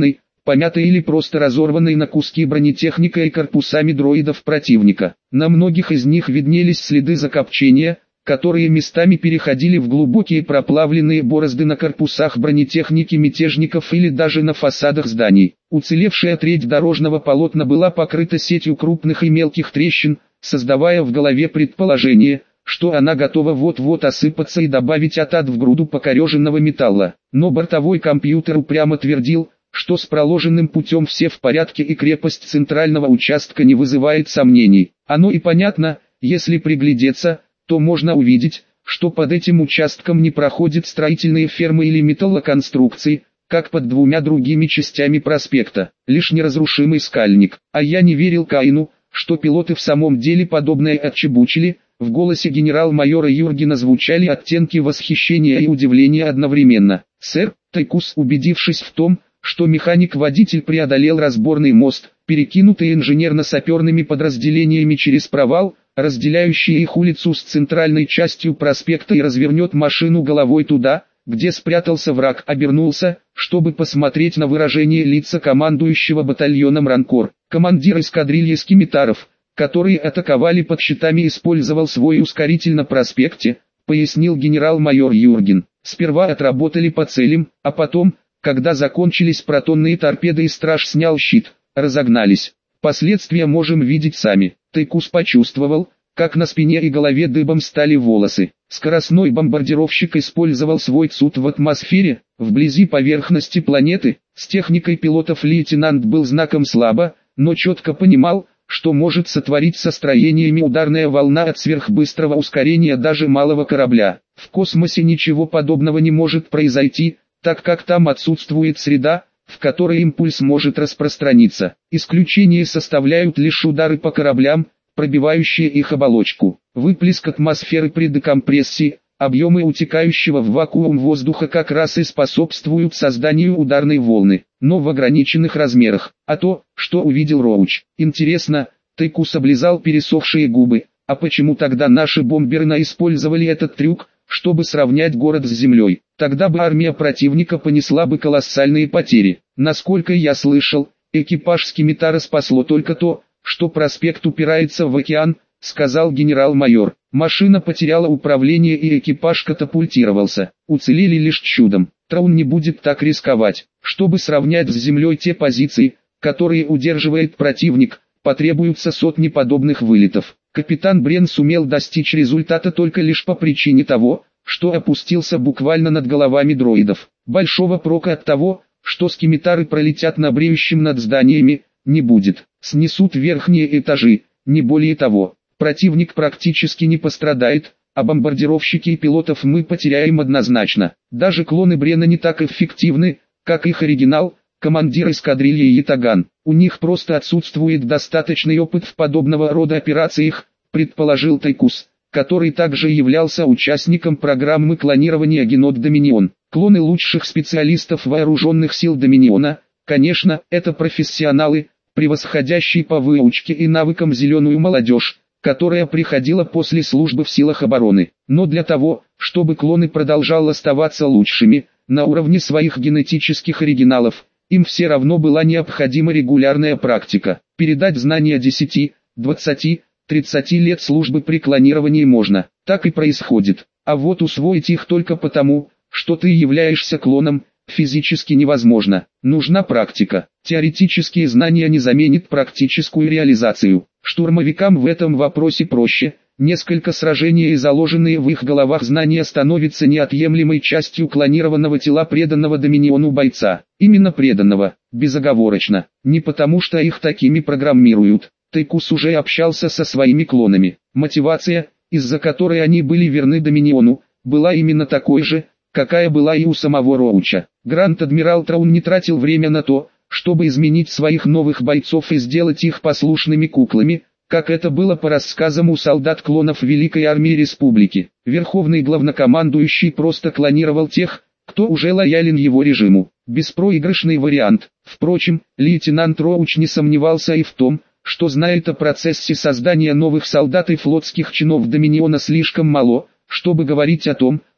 помятой или просто разорванной на куски бронетехникой и корпусами дроидов противника. На многих из них виднелись следы закопчения, которые местами переходили в глубокие проплавленные борозды на корпусах бронетехники мятежников или даже на фасадах зданий. Уцелевшая треть дорожного полотна была покрыта сетью крупных и мелких трещин, создавая в голове предположение, что она готова вот-вот осыпаться и добавить атад в груду покореженного металла. Но бортовой компьютер упрямо твердил, что с проложенным путем все в порядке и крепость центрального участка не вызывает сомнений. Оно и понятно, если приглядеться, то можно увидеть, что под этим участком не проходят строительные фермы или металлоконструкции, как под двумя другими частями проспекта, лишь неразрушимый скальник. А я не верил Каину, что пилоты в самом деле подобное отчебучили. В голосе генерал-майора Юргена звучали оттенки восхищения и удивления одновременно. «Сэр», Тайкус, убедившись в том, что механик-водитель преодолел разборный мост, перекинутый инженерно-саперными подразделениями через провал, разделяющий их улицу с центральной частью проспекта, и развернет машину головой туда, где спрятался враг, обернулся, чтобы посмотреть на выражение лица командующего батальоном Ранкор. Командир эскадрильи скимитаров, которые атаковали под щитами, использовал свой ускоритель на проспекте, пояснил генерал-майор Юрген. Сперва отработали по целям, а потом, когда закончились протонные торпеды и страж снял щит, разогнались. Последствия можем видеть сами. Тайкус почувствовал, как на спине и голове дыбом стали волосы. Скоростной бомбардировщик использовал свой ЦУТ в атмосфере, вблизи поверхности планеты. С техникой пилотов лейтенант был знаком слабо, но четко понимал, что может сотворить со строениями ударная волна от сверхбыстрого ускорения даже малого корабля. В космосе ничего подобного не может произойти, так как там отсутствует среда, в которой импульс может распространиться. Исключение составляют лишь удары по кораблям, пробивающие их оболочку. Выплеск атмосферы при декомпрессии, объемы утекающего в вакуум воздуха как раз и способствуют созданию ударной волны, но в ограниченных размерах. А то, что увидел Роуч. Интересно, Тайкус облизал пересохшие губы, а почему тогда наши бомберы использовали этот трюк, чтобы сравнять город с землей? Тогда бы армия противника понесла бы колоссальные потери. Насколько я слышал, экипаж скимитара спасло только то, что проспект упирается в океан, сказал генерал-майор. Машина потеряла управление и экипаж катапультировался. Уцелели лишь чудом. Траун не будет так рисковать. Чтобы сравнять с землей те позиции, которые удерживает противник, потребуются сотни подобных вылетов. Капитан Брен сумел достичь результата только лишь по причине того, что опустился буквально над головами дроидов. Большого прока от того, что скимитары пролетят на бреющем над зданиями, не будет. Снесут верхние этажи, не более того. Противник практически не пострадает, а бомбардировщики и пилотов мы потеряем однозначно. Даже клоны Брена не так эффективны, как их оригинал, командир эскадрильи Ятаган. У них просто отсутствует достаточный опыт в подобного рода операциях, предположил Тайкус, который также являлся участником программы клонирования Генод Доминион. Клоны лучших специалистов вооруженных сил Доминиона, конечно, это профессионалы, превосходящие по выучке и навыкам зеленую молодежь, которая приходила после службы в силах обороны. Но для того, чтобы клоны продолжали оставаться лучшими, на уровне своих генетических оригиналов, им все равно была необходима регулярная практика. Передать знания десяти, двадцати, тридцати лет службы при клонировании можно. Так и происходит. А вот усвоить их только потому, что ты являешься клоном, физически невозможно. Нужна практика. Теоретические знания не заменят практическую реализацию. Штурмовикам в этом вопросе проще. Несколько сражений и заложенные в их головах знания становятся неотъемлемой частью клонированного тела преданного Доминиону бойца. Именно преданного, безоговорочно. Не потому что их такими программируют. Тайкус уже общался со своими клонами. Мотивация, из-за которой они были верны Доминиону, была именно такой же, какая была и у самого Роуча. Гранд-адмирал Траун не тратил время на то, чтобы изменить своих новых бойцов и сделать их послушными куклами, как это было по рассказам у солдат-клонов Великой Армии Республики. Верховный главнокомандующий просто клонировал тех, кто уже лоялен его режиму. Беспроигрышный вариант. Впрочем, лейтенант Роуч не сомневался и в том, что знает о процессе создания новых солдат и флотских чинов Доминиона слишком мало, чтобы говорить о том,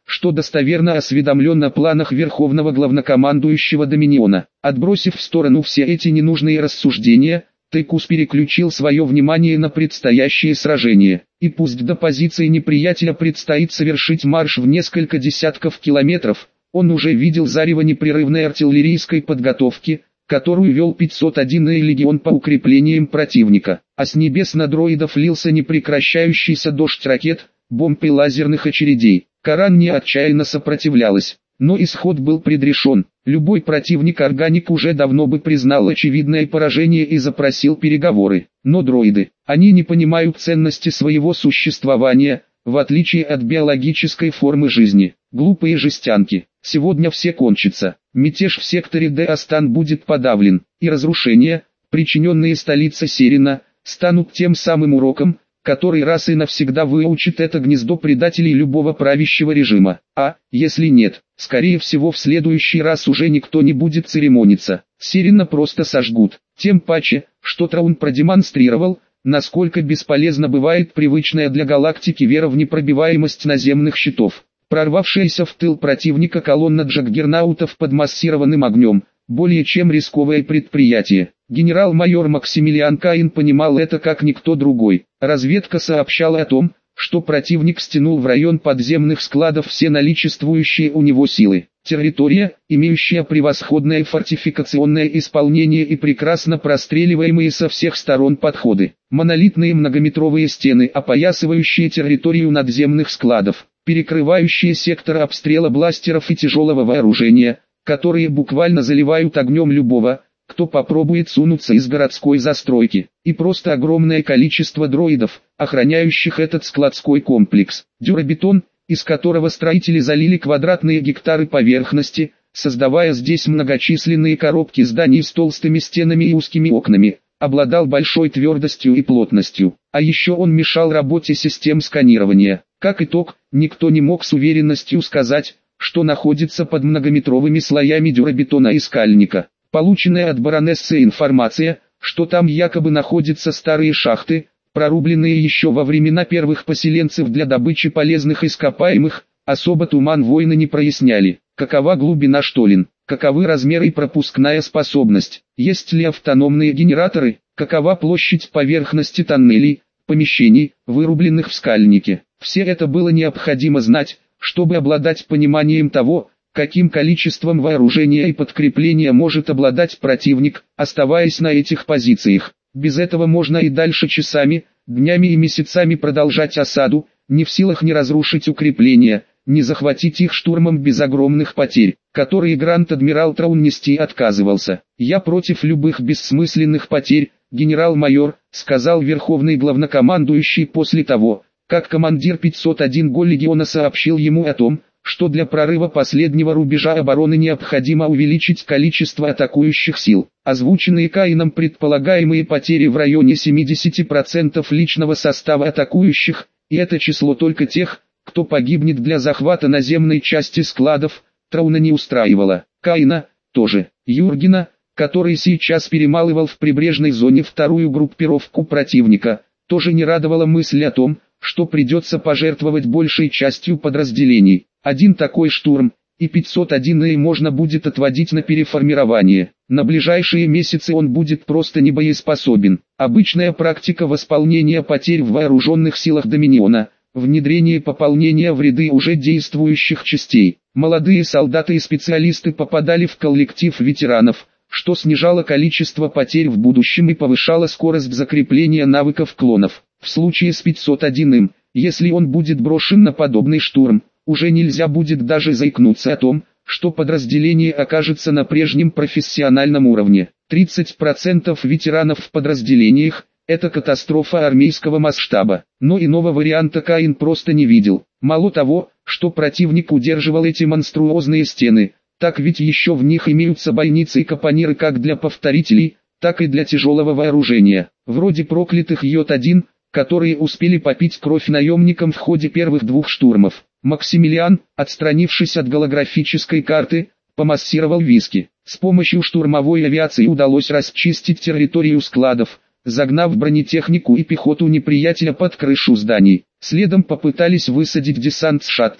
что достоверно осведомлен о планах Верховного Главнокомандующего Доминиона. Отбросив в сторону все эти ненужные рассуждения, Текус переключил свое внимание на предстоящее сражение. И пусть до позиции неприятеля предстоит совершить марш в несколько десятков километров, он уже видел зарево непрерывной артиллерийской подготовки, которую вел пятьсот одинный легион по укреплениям противника. А с небес на дроидов лился непрекращающийся дождь ракет, бомб и лазерных очередей. Коран не отчаянно сопротивлялась, но исход был предрешен. Любой противник-органик уже давно бы признал очевидное поражение и запросил переговоры. Но дроиды, они не понимают ценности своего существования, в отличие от биологической формы жизни. Глупые жестянки. Сегодня все кончится. Мятеж в секторе Д Астан будет подавлен, и разрушения, причиненные столице Серина, станут тем самым уроком, который раз и навсегда выучит это гнездо предателей любого правящего режима. А, если нет, скорее всего в следующий раз уже никто не будет церемониться. Серина просто сожгут. Тем паче, что Траун продемонстрировал, насколько бесполезна бывает привычная для галактики вера в непробиваемость наземных щитов. Прорвавшаяся в тыл противника колонна джаггернаутов под массированным огнем, более чем рисковое предприятие. Генерал-майор Максимилиан Каин понимал это как никто другой. Разведка сообщала о том, что противник стянул в район подземных складов все наличествующие у него силы. Территория, имеющая превосходное фортификационное исполнение и прекрасно простреливаемые со всех сторон подходы. Монолитные многометровые стены, опоясывающие территорию надземных складов, перекрывающие сектор обстрела бластеров и тяжелого вооружения, которые буквально заливают огнем любого, кто попробует сунуться из городской застройки, и просто огромное количество дроидов, охраняющих этот складской комплекс. Дюрабетон, из которого строители залили квадратные гектары поверхности, создавая здесь многочисленные коробки зданий с толстыми стенами и узкими окнами, обладал большой твердостью и плотностью. А еще он мешал работе систем сканирования. Как итог, никто не мог с уверенностью сказать, что находится под многометровыми слоями дюрабетона и скальника. Полученная от баронессы информация, что там якобы находятся старые шахты, прорубленные еще во времена первых поселенцев для добычи полезных ископаемых, особо туман войны не проясняли. Какова глубина штолен, каковы размеры и пропускная способность, есть ли автономные генераторы, какова площадь поверхности тоннелей, помещений, вырубленных в скальнике. Все это было необходимо знать, чтобы обладать пониманием того, каким количеством вооружения и подкрепления может обладать противник, оставаясь на этих позициях. Без этого можно и дальше часами, днями и месяцами продолжать осаду, не в силах ни разрушить укрепления, ни захватить их штурмом без огромных потерь, которые Гранд-адмирал Траун нести отказывался. «Я против любых бессмысленных потерь, генерал-майор», сказал верховный главнокомандующий после того, как командир пятьсот один го легиона сообщил ему о том, что для прорыва последнего рубежа обороны необходимо увеличить количество атакующих сил. Озвученные Каином предполагаемые потери в районе семидесяти процентов личного состава атакующих, и это число только тех, кто погибнет для захвата наземной части складов, Трауна не устраивало. Каина, тоже. Юргена, который сейчас перемалывал в прибрежной зоне вторую группировку противника, тоже не радовала мысль о том, что придется пожертвовать большей частью подразделений. Один такой штурм, и пятьсот одинный можно будет отводить на переформирование. На ближайшие месяцы он будет просто не боеспособен. Обычная практика восполнения потерь в вооруженных силах Доминиона, внедрение пополнения в ряды уже действующих частей. Молодые солдаты и специалисты попадали в коллектив ветеранов, что снижало количество потерь в будущем и повышало скорость закрепления навыков клонов. В случае с пятьсот одинным, если он будет брошен на подобный штурм, уже нельзя будет даже заикнуться о том, что подразделение окажется на прежнем профессиональном уровне. тридцать процентов ветеранов в подразделениях – это катастрофа армейского масштаба. Но иного варианта Каин просто не видел. Мало того, что противник удерживал эти монструозные стены, так ведь еще в них имеются бойницы и капониры как для повторителей, так и для тяжелого вооружения. Вроде проклятых Йод один, которые успели попить кровь наемникам в ходе первых двух штурмов. Максимилиан, отстранившись от голографической карты, помассировал виски. С помощью штурмовой авиации удалось расчистить территорию складов, загнав бронетехнику и пехоту неприятеля под крышу зданий. Следом попытались высадить десант с шаттлов,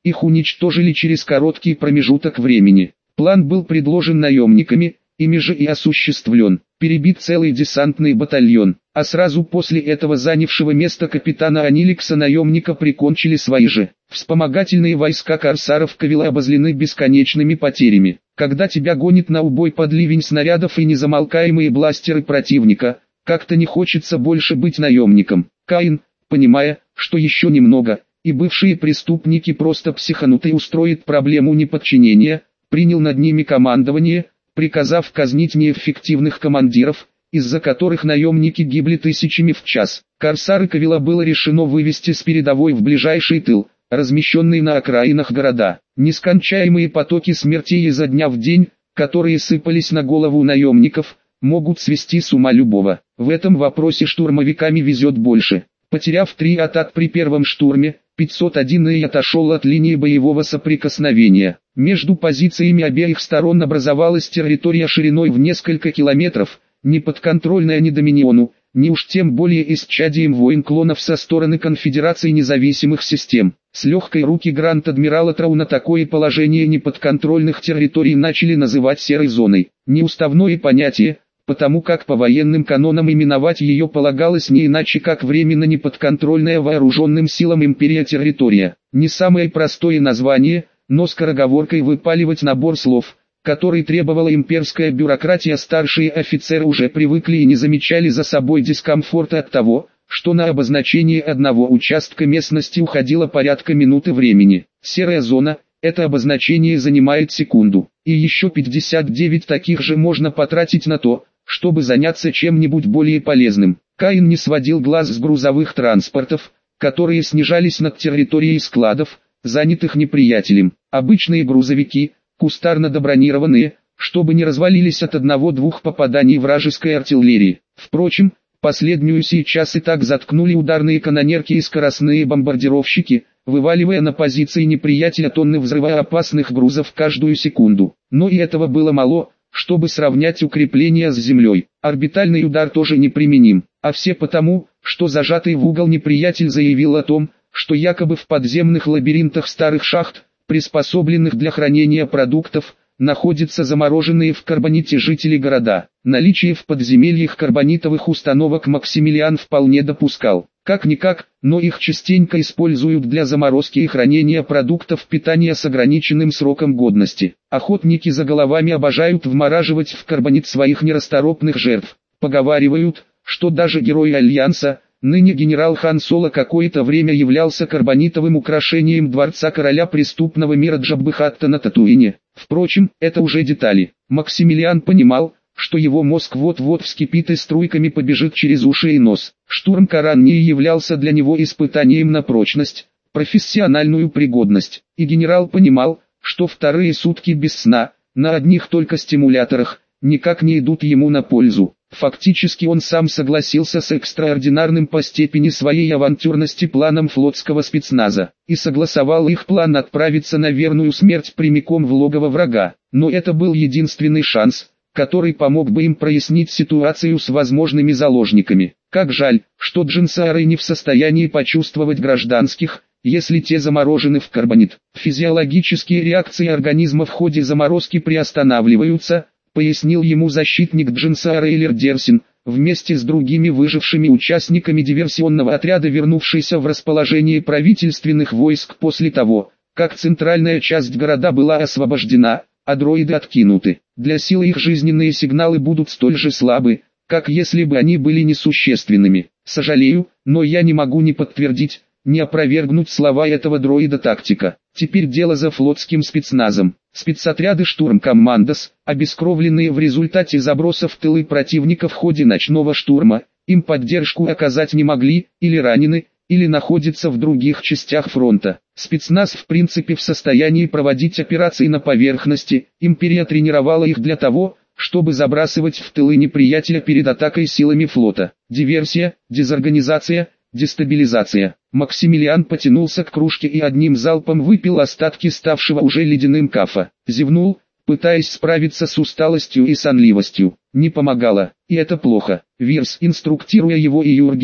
их уничтожили через короткий промежуток времени. План был предложен наемниками, ими же и осуществлен. Перебит целый десантный батальон, а сразу после этого занявшего место капитана Аниликса наемника прикончили свои же. Вспомогательные войска корсаров Кавила обозлены бесконечными потерями. Когда тебя гонит на убой под ливень снарядов и незамолкаемые бластеры противника, как-то не хочется больше быть наемником. Каин, понимая, что еще немного, и бывшие преступники просто психанут и устроят проблему неподчинения, принял над ними командование, приказав казнить неэффективных командиров, из-за которых наемники гибли тысячами в час. Корсары Кавила было решено вывести с передовой в ближайший тыл, размещенный на окраинах города. Нескончаемые потоки смертей изо дня в день, которые сыпались на голову наемников, могут свести с ума любого. В этом вопросе штурмовиками везет больше. Потеряв три атак при первом штурме, пятьсот один и отошел от линии боевого соприкосновения. Между позициями обеих сторон образовалась территория шириной в несколько километров, не подконтрольная ни Доминиону, ни уж тем более исчадием войн клонов со стороны Конфедерации независимых систем. С легкой руки Гранд-Адмирала Трауна такое положение неподконтрольных территорий начали называть серой зоной. Неуставное понятие, потому как по военным канонам именовать ее полагалось не иначе как временно неподконтрольная вооруженным силам империя территория. Не самое простое название, но скороговоркой выпаливать набор слов, который требовала имперская бюрократия. Старшие офицеры уже привыкли и не замечали за собой дискомфорта от того, что на обозначение одного участка местности уходило порядка минуты времени. Серая зона – это обозначение занимает секунду, и еще пятьдесят девять таких же можно потратить на то, чтобы заняться чем-нибудь более полезным. Каин не сводил глаз с грузовых транспортов, которые снижались над территорией складов, занятых неприятелем. Обычные грузовики, кустарно добронированные, чтобы не развалились от одного-двух попаданий вражеской артиллерии. Впрочем, последнюю сейчас и так заткнули ударные канонерки и скоростные бомбардировщики, вываливая на позиции неприятеля тонны взрывоопасных грузов каждую секунду. Но и этого было мало, чтобы сравнять укрепления с землей. Орбитальный удар тоже неприменим, а все потому, что зажатый в угол неприятель заявил о том, что якобы в подземных лабиринтах старых шахт, приспособленных для хранения продуктов, находятся замороженные в карбоните жители города. Наличие в подземельях карбонитовых установок Максимилиан вполне допускал. Как-никак, но их частенько используют для заморозки и хранения продуктов питания с ограниченным сроком годности. Охотники за головами обожают вмораживать в карбонит своих нерасторопных жертв. Поговаривают, что даже герой Альянса, ныне генерал Хан Соло, какое-то время являлся карбонитовым украшением дворца короля преступного мира Джаббы-Хатта на Татуине. Впрочем, это уже детали. Максимилиан понимал, что его мозг вот-вот вскипит и струйками побежит через уши и нос. Штурм Карании являлся для него испытанием на прочность, профессиональную пригодность. И генерал понимал, что вторые сутки без сна, на одних только стимуляторах, никак не идут ему на пользу. Фактически он сам согласился с экстраординарным по степени своей авантюрности планом флотского спецназа, и согласовал их план отправиться на верную смерть прямиком в логово врага. Но это был единственный шанс, который помог бы им прояснить ситуацию с возможными заложниками. Как жаль, что джинсары не в состоянии почувствовать гражданских, если те заморожены в карбонит. Физиологические реакции организма в ходе заморозки приостанавливаются, пояснил ему защитник Джинсара Эйлер Дерсин, вместе с другими выжившими участниками диверсионного отряда, вернувшийся в расположение правительственных войск после того, как центральная часть города была освобождена, а дроиды откинуты. Для силы их жизненные сигналы будут столь же слабы, как если бы они были несущественными. Сожалею, но я не могу ни подтвердить, ни опровергнуть слова этого дроида-тактика. Теперь дело за флотским спецназом. Спецотряды «Штурм-Коммандос», обескровленные в результате заброса в тылы противника в ходе ночного штурма, им поддержку оказать не могли, или ранены, или находятся в других частях фронта. Спецназ в принципе в состоянии проводить операции на поверхности, империя тренировала их для того, чтобы забрасывать в тылы неприятеля перед атакой силами флота. Диверсия, дезорганизация, дестабилизация. Максимилиан потянулся к кружке и одним залпом выпил остатки ставшего уже ледяным кафа. Зевнул, пытаясь справиться с усталостью и сонливостью. Не помогало, и это плохо. Вирс, инструктируя его и Юргена,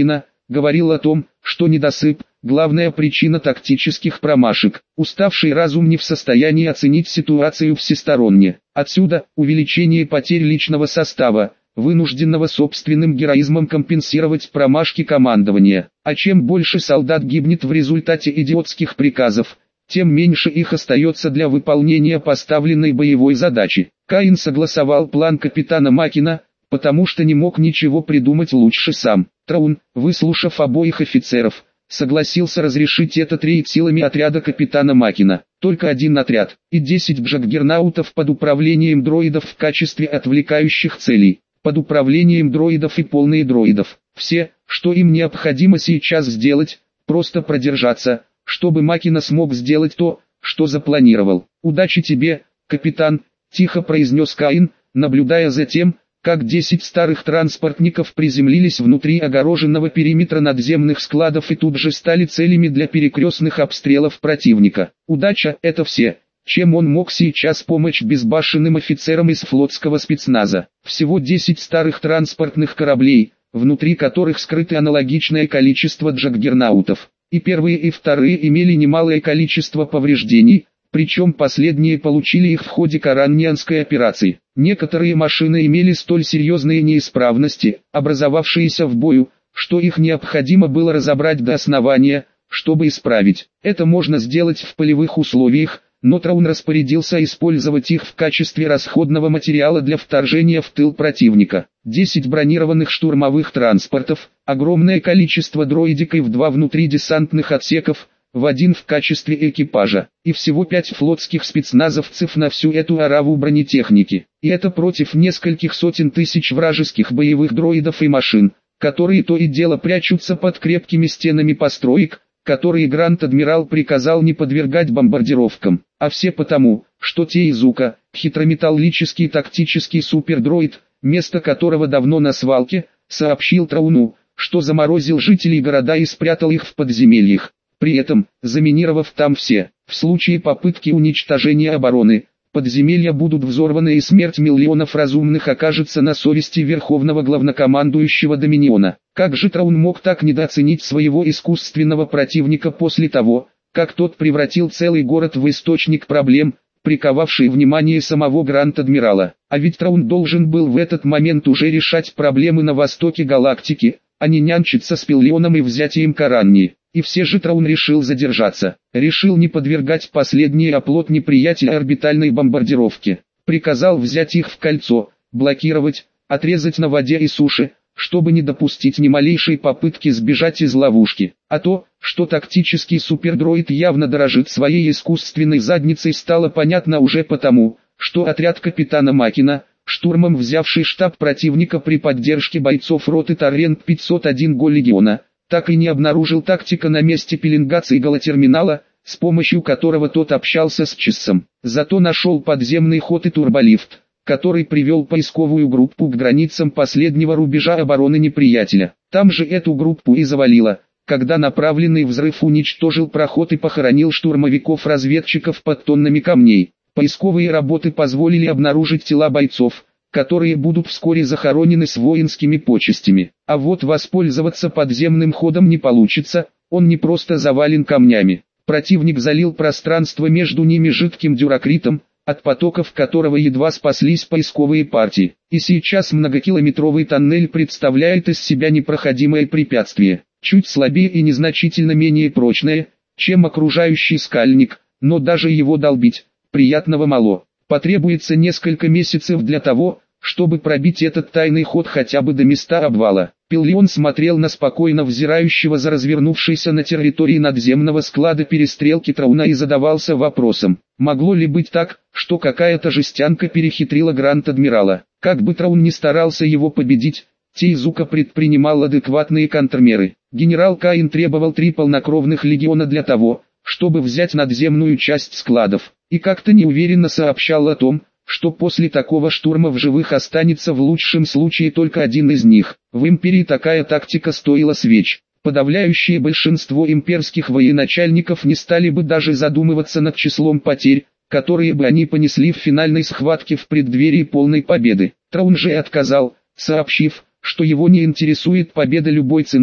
говорил о том, что недосып – главная причина тактических промашек. Уставший разум не в состоянии оценить ситуацию всесторонне. Отсюда увеличение потерь личного состава, вынужденного собственным героизмом компенсировать промашки командования. А чем больше солдат гибнет в результате идиотских приказов, тем меньше их остается для выполнения поставленной боевой задачи. Каин согласовал план капитана Макина, потому что не мог ничего придумать лучше сам. Траун, выслушав обоих офицеров, согласился разрешить этот рейд силами отряда капитана Макина. Только один отряд и десять джаггернаутов под управлением дроидов в качестве отвлекающих целей. Под управлением дроидов и полные дроидов. Все, что им необходимо сейчас сделать, просто продержаться, чтобы Макина смог сделать то, что запланировал. «Удачи тебе, капитан», — тихо произнес Каин, наблюдая за тем, как десять старых транспортников приземлились внутри огороженного периметра надземных складов и тут же стали целями для перекрестных обстрелов противника. Удача — это все, чем он мог сейчас помочь безбашенным офицерам из флотского спецназа. Всего десять старых транспортных кораблей, внутри которых скрыто аналогичное количество джаггернаутов. И первые и вторые имели немалое количество повреждений, причем последние получили их в ходе Кораннианской операции. Некоторые машины имели столь серьезные неисправности, образовавшиеся в бою, что их необходимо было разобрать до основания, чтобы исправить. Это можно сделать в полевых условиях, но Траун распорядился использовать их в качестве расходного материала для вторжения в тыл противника. десять бронированных штурмовых транспортов, огромное количество дроидиков, два внутридесантных отсеков, в один в качестве экипажа, и всего пять флотских спецназовцев на всю эту ораву бронетехники. И это против нескольких сотен тысяч вражеских боевых дроидов и машин, которые то и дело прячутся под крепкими стенами построек, которые Гранд-Адмирал приказал не подвергать бомбардировкам, а все потому, что Теизука, хитрометаллический тактический супердроид, место которого давно на свалке, сообщил Трауну, что заморозил жителей города и спрятал их в подземельях, при этом, заминировав там все. В случае попытки уничтожения обороны, подземелья будут взорваны и смерть миллионов разумных окажется на совести Верховного Главнокомандующего Доминиона. Как же Траун мог так недооценить своего искусственного противника после того, как тот превратил целый город в источник проблем, приковавший внимание самого Гранд-Адмирала? А ведь Траун должен был в этот момент уже решать проблемы на востоке галактики, а не нянчиться с Пиллионом и взятием Коранни. И все же Траун решил задержаться, решил не подвергать последний оплот неприятеля орбитальной бомбардировке. Приказал взять их в кольцо, блокировать, отрезать на воде и суше, чтобы не допустить ни малейшей попытки сбежать из ловушки. А то, что тактический супердроид явно дорожит своей искусственной задницей, стало понятно уже потому, что отряд капитана Макина, штурмом взявший штаб противника при поддержке бойцов роты Торрент пятьсот один Го легиона, так и не обнаружил тактика на месте пеленгации голотерминала, с помощью которого тот общался с Чиссом. Зато нашел подземный ход и турболифт, который привел поисковую группу к границам последнего рубежа обороны неприятеля. Там же эту группу и завалило, когда направленный взрыв уничтожил проход и похоронил штурмовиков-разведчиков под тоннами камней. Поисковые работы позволили обнаружить тела бойцов, которые будут вскоре захоронены с воинскими почестями. А вот воспользоваться подземным ходом не получится, он не просто завален камнями. Противник залил пространство между ними жидким дюракритом, от потоков которого едва спаслись поисковые партии. И сейчас многокилометровый тоннель представляет из себя непроходимое препятствие, чуть слабее и незначительно менее прочное, чем окружающий скальник, но даже его долбить приятного мало. Потребуется несколько месяцев для того, чтобы пробить этот тайный ход хотя бы до места обвала. Пиллион смотрел на спокойно взирающего за развернувшейся на территории надземного склада перестрелки Трауна и задавался вопросом, могло ли быть так, что какая-то жестянка перехитрила Гранд-Адмирала. Как бы Траун ни старался его победить, Теизука предпринимал адекватные контрмеры. Генерал Каин требовал три полнокровных легиона для того, чтобы взять надземную часть складов, и как-то неуверенно сообщал о том, что после такого штурма в живых останется в лучшем случае только один из них. В империи такая тактика стоила свеч. Подавляющее большинство имперских военачальников не стали бы даже задумываться над числом потерь, которые бы они понесли в финальной схватке в преддверии полной победы. Траун же отказал, сообщив, что его не интересует победа любой ценой,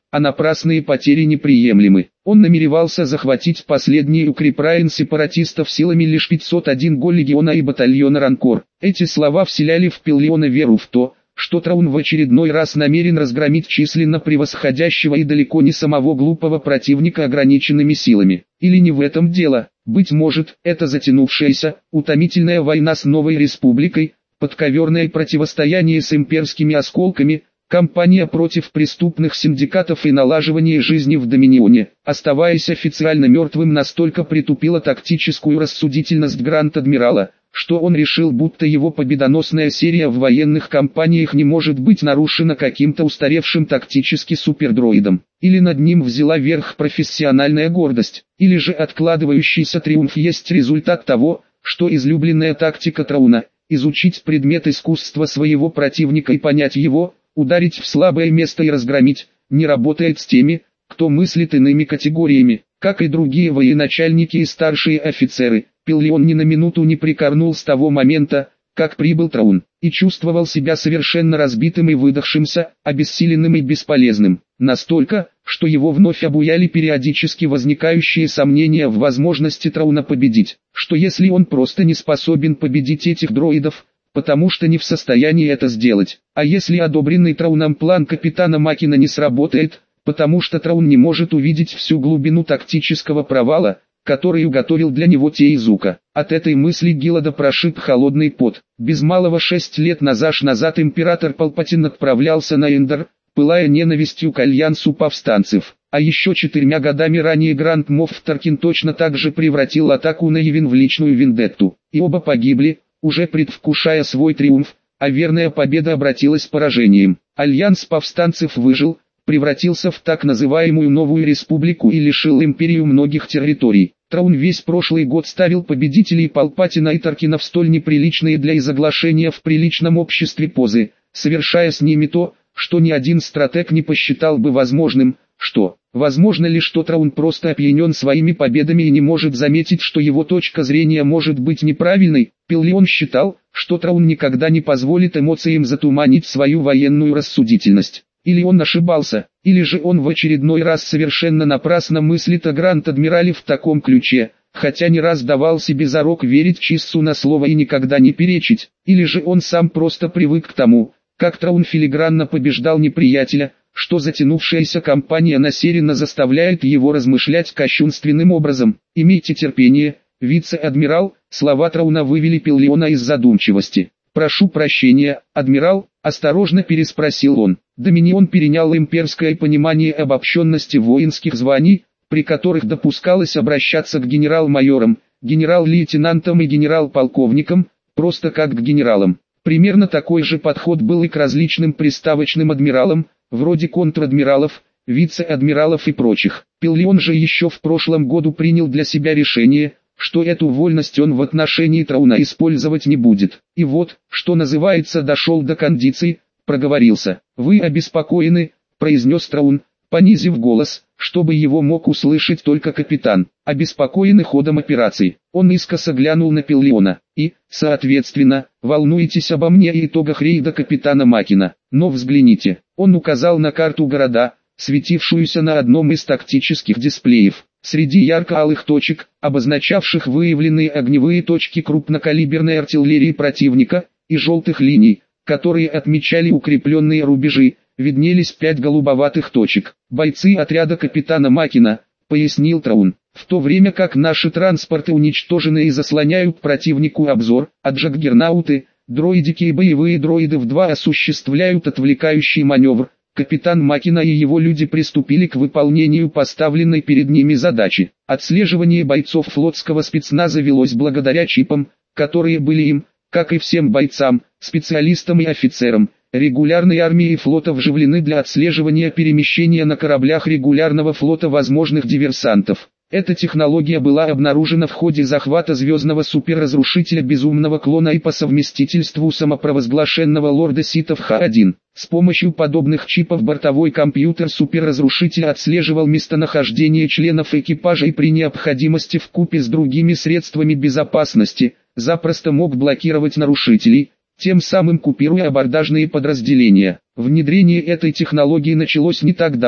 а напрасные потери неприемлемы. Он намеревался захватить последний укрепрайон сепаратистов силами лишь пятьсот одного легиона и батальона Ранкор. Эти слова вселяли в Пиллиона веру в то, что Траун в очередной раз намерен разгромить численно превосходящего и далеко не самого глупого противника ограниченными силами. Или не в этом дело, быть может, это затянувшаяся, утомительная война с новой республикой, подковерное противостояние с имперскими осколками, кампания против преступных синдикатов и налаживание жизни в Доминионе, оставаясь официально мертвым, настолько притупила тактическую рассудительность Гранд-Адмирала, что он решил, будто его победоносная серия в военных кампаниях не может быть нарушена каким-то устаревшим тактически супердроидом. Или над ним взяла верх профессиональная гордость, или же откладывающийся триумф есть результат того, что излюбленная тактика Трауна – изучить предмет искусства своего противника и понять его, ударить в слабое место и разгромить, не работает с теми, кто мыслит иными категориями. Как и другие военачальники и старшие офицеры, Пиллион ни на минуту не прикорнул с того момента, как прибыл Траун, и чувствовал себя совершенно разбитым и выдохшимся, обессиленным и бесполезным. Настолько, что его вновь обуяли периодически возникающие сомнения в возможности Трауна победить, что если он просто не способен победить этих дроидов, потому что не в состоянии это сделать, а если одобренный Трауном план капитана Макина не сработает, потому что Траун не может увидеть всю глубину тактического провала, который уготовил для него Теизука. От этой мысли Гилада прошиб холодный пот. Без малого шесть лет назад назад император Палпатин отправлялся на Эндор, пылая ненавистью к альянсу повстанцев. А еще четырьмя годами ранее Гранд Мофф Таркин точно так же превратил атаку на Явин в личную вендетту. И оба погибли, уже предвкушая свой триумф, а верная победа обратилась поражением. Альянс повстанцев выжил, превратился в так называемую новую республику и лишил империю многих территорий. Траун весь прошлый год ставил победителей Палпатина и Таркина в столь неприличные для изоглашения в приличном обществе позы, совершая с ними то, что ни один стратег не посчитал бы возможным, что, возможно ли, что Траун просто опьянен своими победами и не может заметить, что его точка зрения может быть неправильной. Пиллион считал, что Траун никогда не позволит эмоциям затуманить свою военную рассудительность. Или он ошибался, или же он в очередной раз совершенно напрасно мыслит о Гранд-Адмирале в таком ключе, хотя не раз давал себе зарок верить Чиссу на слово и никогда не перечить, или же он сам просто привык к тому, как Траун филигранно побеждал неприятеля, что затянувшаяся кампания насеренно заставляет его размышлять кощунственным образом. «Имейте терпение, вице-адмирал», слова Трауна вывели Пиллиона из задумчивости. «Прошу прощения, адмирал», осторожно переспросил он. Доминион перенял имперское понимание обобщенности воинских званий, при которых допускалось обращаться к генерал-майорам, генерал-лейтенантам и генерал-полковникам, просто как к генералам. Примерно такой же подход был и к различным приставочным адмиралам, вроде контр-адмиралов, вице-адмиралов и прочих. Пиллион же еще в прошлом году принял для себя решение, что эту вольность он в отношении Трауна использовать не будет. И вот, что называется, дошел до кондиций, проговорился. «Вы обеспокоены», — произнес Траун, понизив голос, чтобы его мог услышать только капитан. «Обеспокоены ходом операции». Он искоса глянул на Пиллиона. «И, соответственно, волнуетесь обо мне и итогах рейда капитана Макина. Но взгляните». Он указал на карту города, светившуюся на одном из тактических дисплеев. Среди ярко-алых точек, обозначавших выявленные огневые точки крупнокалиберной артиллерии противника, и желтых линий, которые отмечали укрепленные рубежи, виднелись пять голубоватых точек. «Бойцы отряда капитана Макина», — пояснил Траун, «в то время как наши транспорты уничтожены и заслоняют противнику обзор, а джаггернауты, дроидики и боевые дроиды в два осуществляют отвлекающий маневр. Капитан Макина и его люди приступили к выполнению поставленной перед ними задачи. Отслеживание бойцов флотского спецназа велось благодаря чипам, которые были им, как и всем бойцам, специалистам и офицерам, регулярной армии и флота вживлены для отслеживания перемещения на кораблях регулярного флота возможных диверсантов. Эта технология была обнаружена в ходе захвата звездного суперразрушителя безумного клона и по совместительству самопровозглашенного лорда Ситов Х один. С помощью подобных чипов бортовой компьютер суперразрушителя отслеживал местонахождение членов экипажа и при необходимости вкупе с другими средствами безопасности, запросто мог блокировать нарушителей, тем самым купируя абордажные подразделения. Внедрение этой технологии началось не так давно,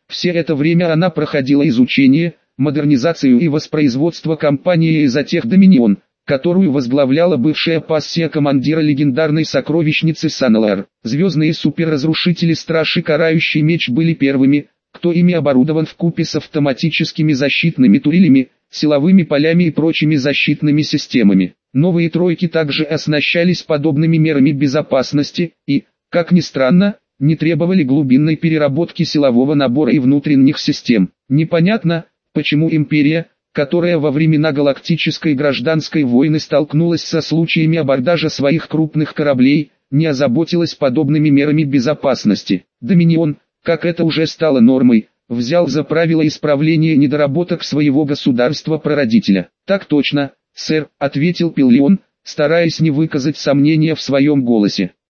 Все это время она проходила изучение, модернизацию и воспроизводство компании Изотех Доминион, которую возглавляла бывшая пассия командира легендарной сокровищницы Санелар. Звездные суперразрушители Страж и Карающий Меч были первыми, кто ими оборудован вкупе с автоматическими защитными турелями, силовыми полями и прочими защитными системами. Новые тройки также оснащались подобными мерами безопасности и, как ни странно, не требовали глубинной переработки силового набора и внутренних систем. Непонятно, почему империя, которая во времена галактической гражданской войны столкнулась со случаями абордажа своих крупных кораблей, не озаботилась подобными мерами безопасности. Доминион, как это уже стало нормой, взял за правило исправления недоработок своего государства-прародителя. «Так точно, сэр», — ответил Пиллион, стараясь не выказать сомнения в своем голосе.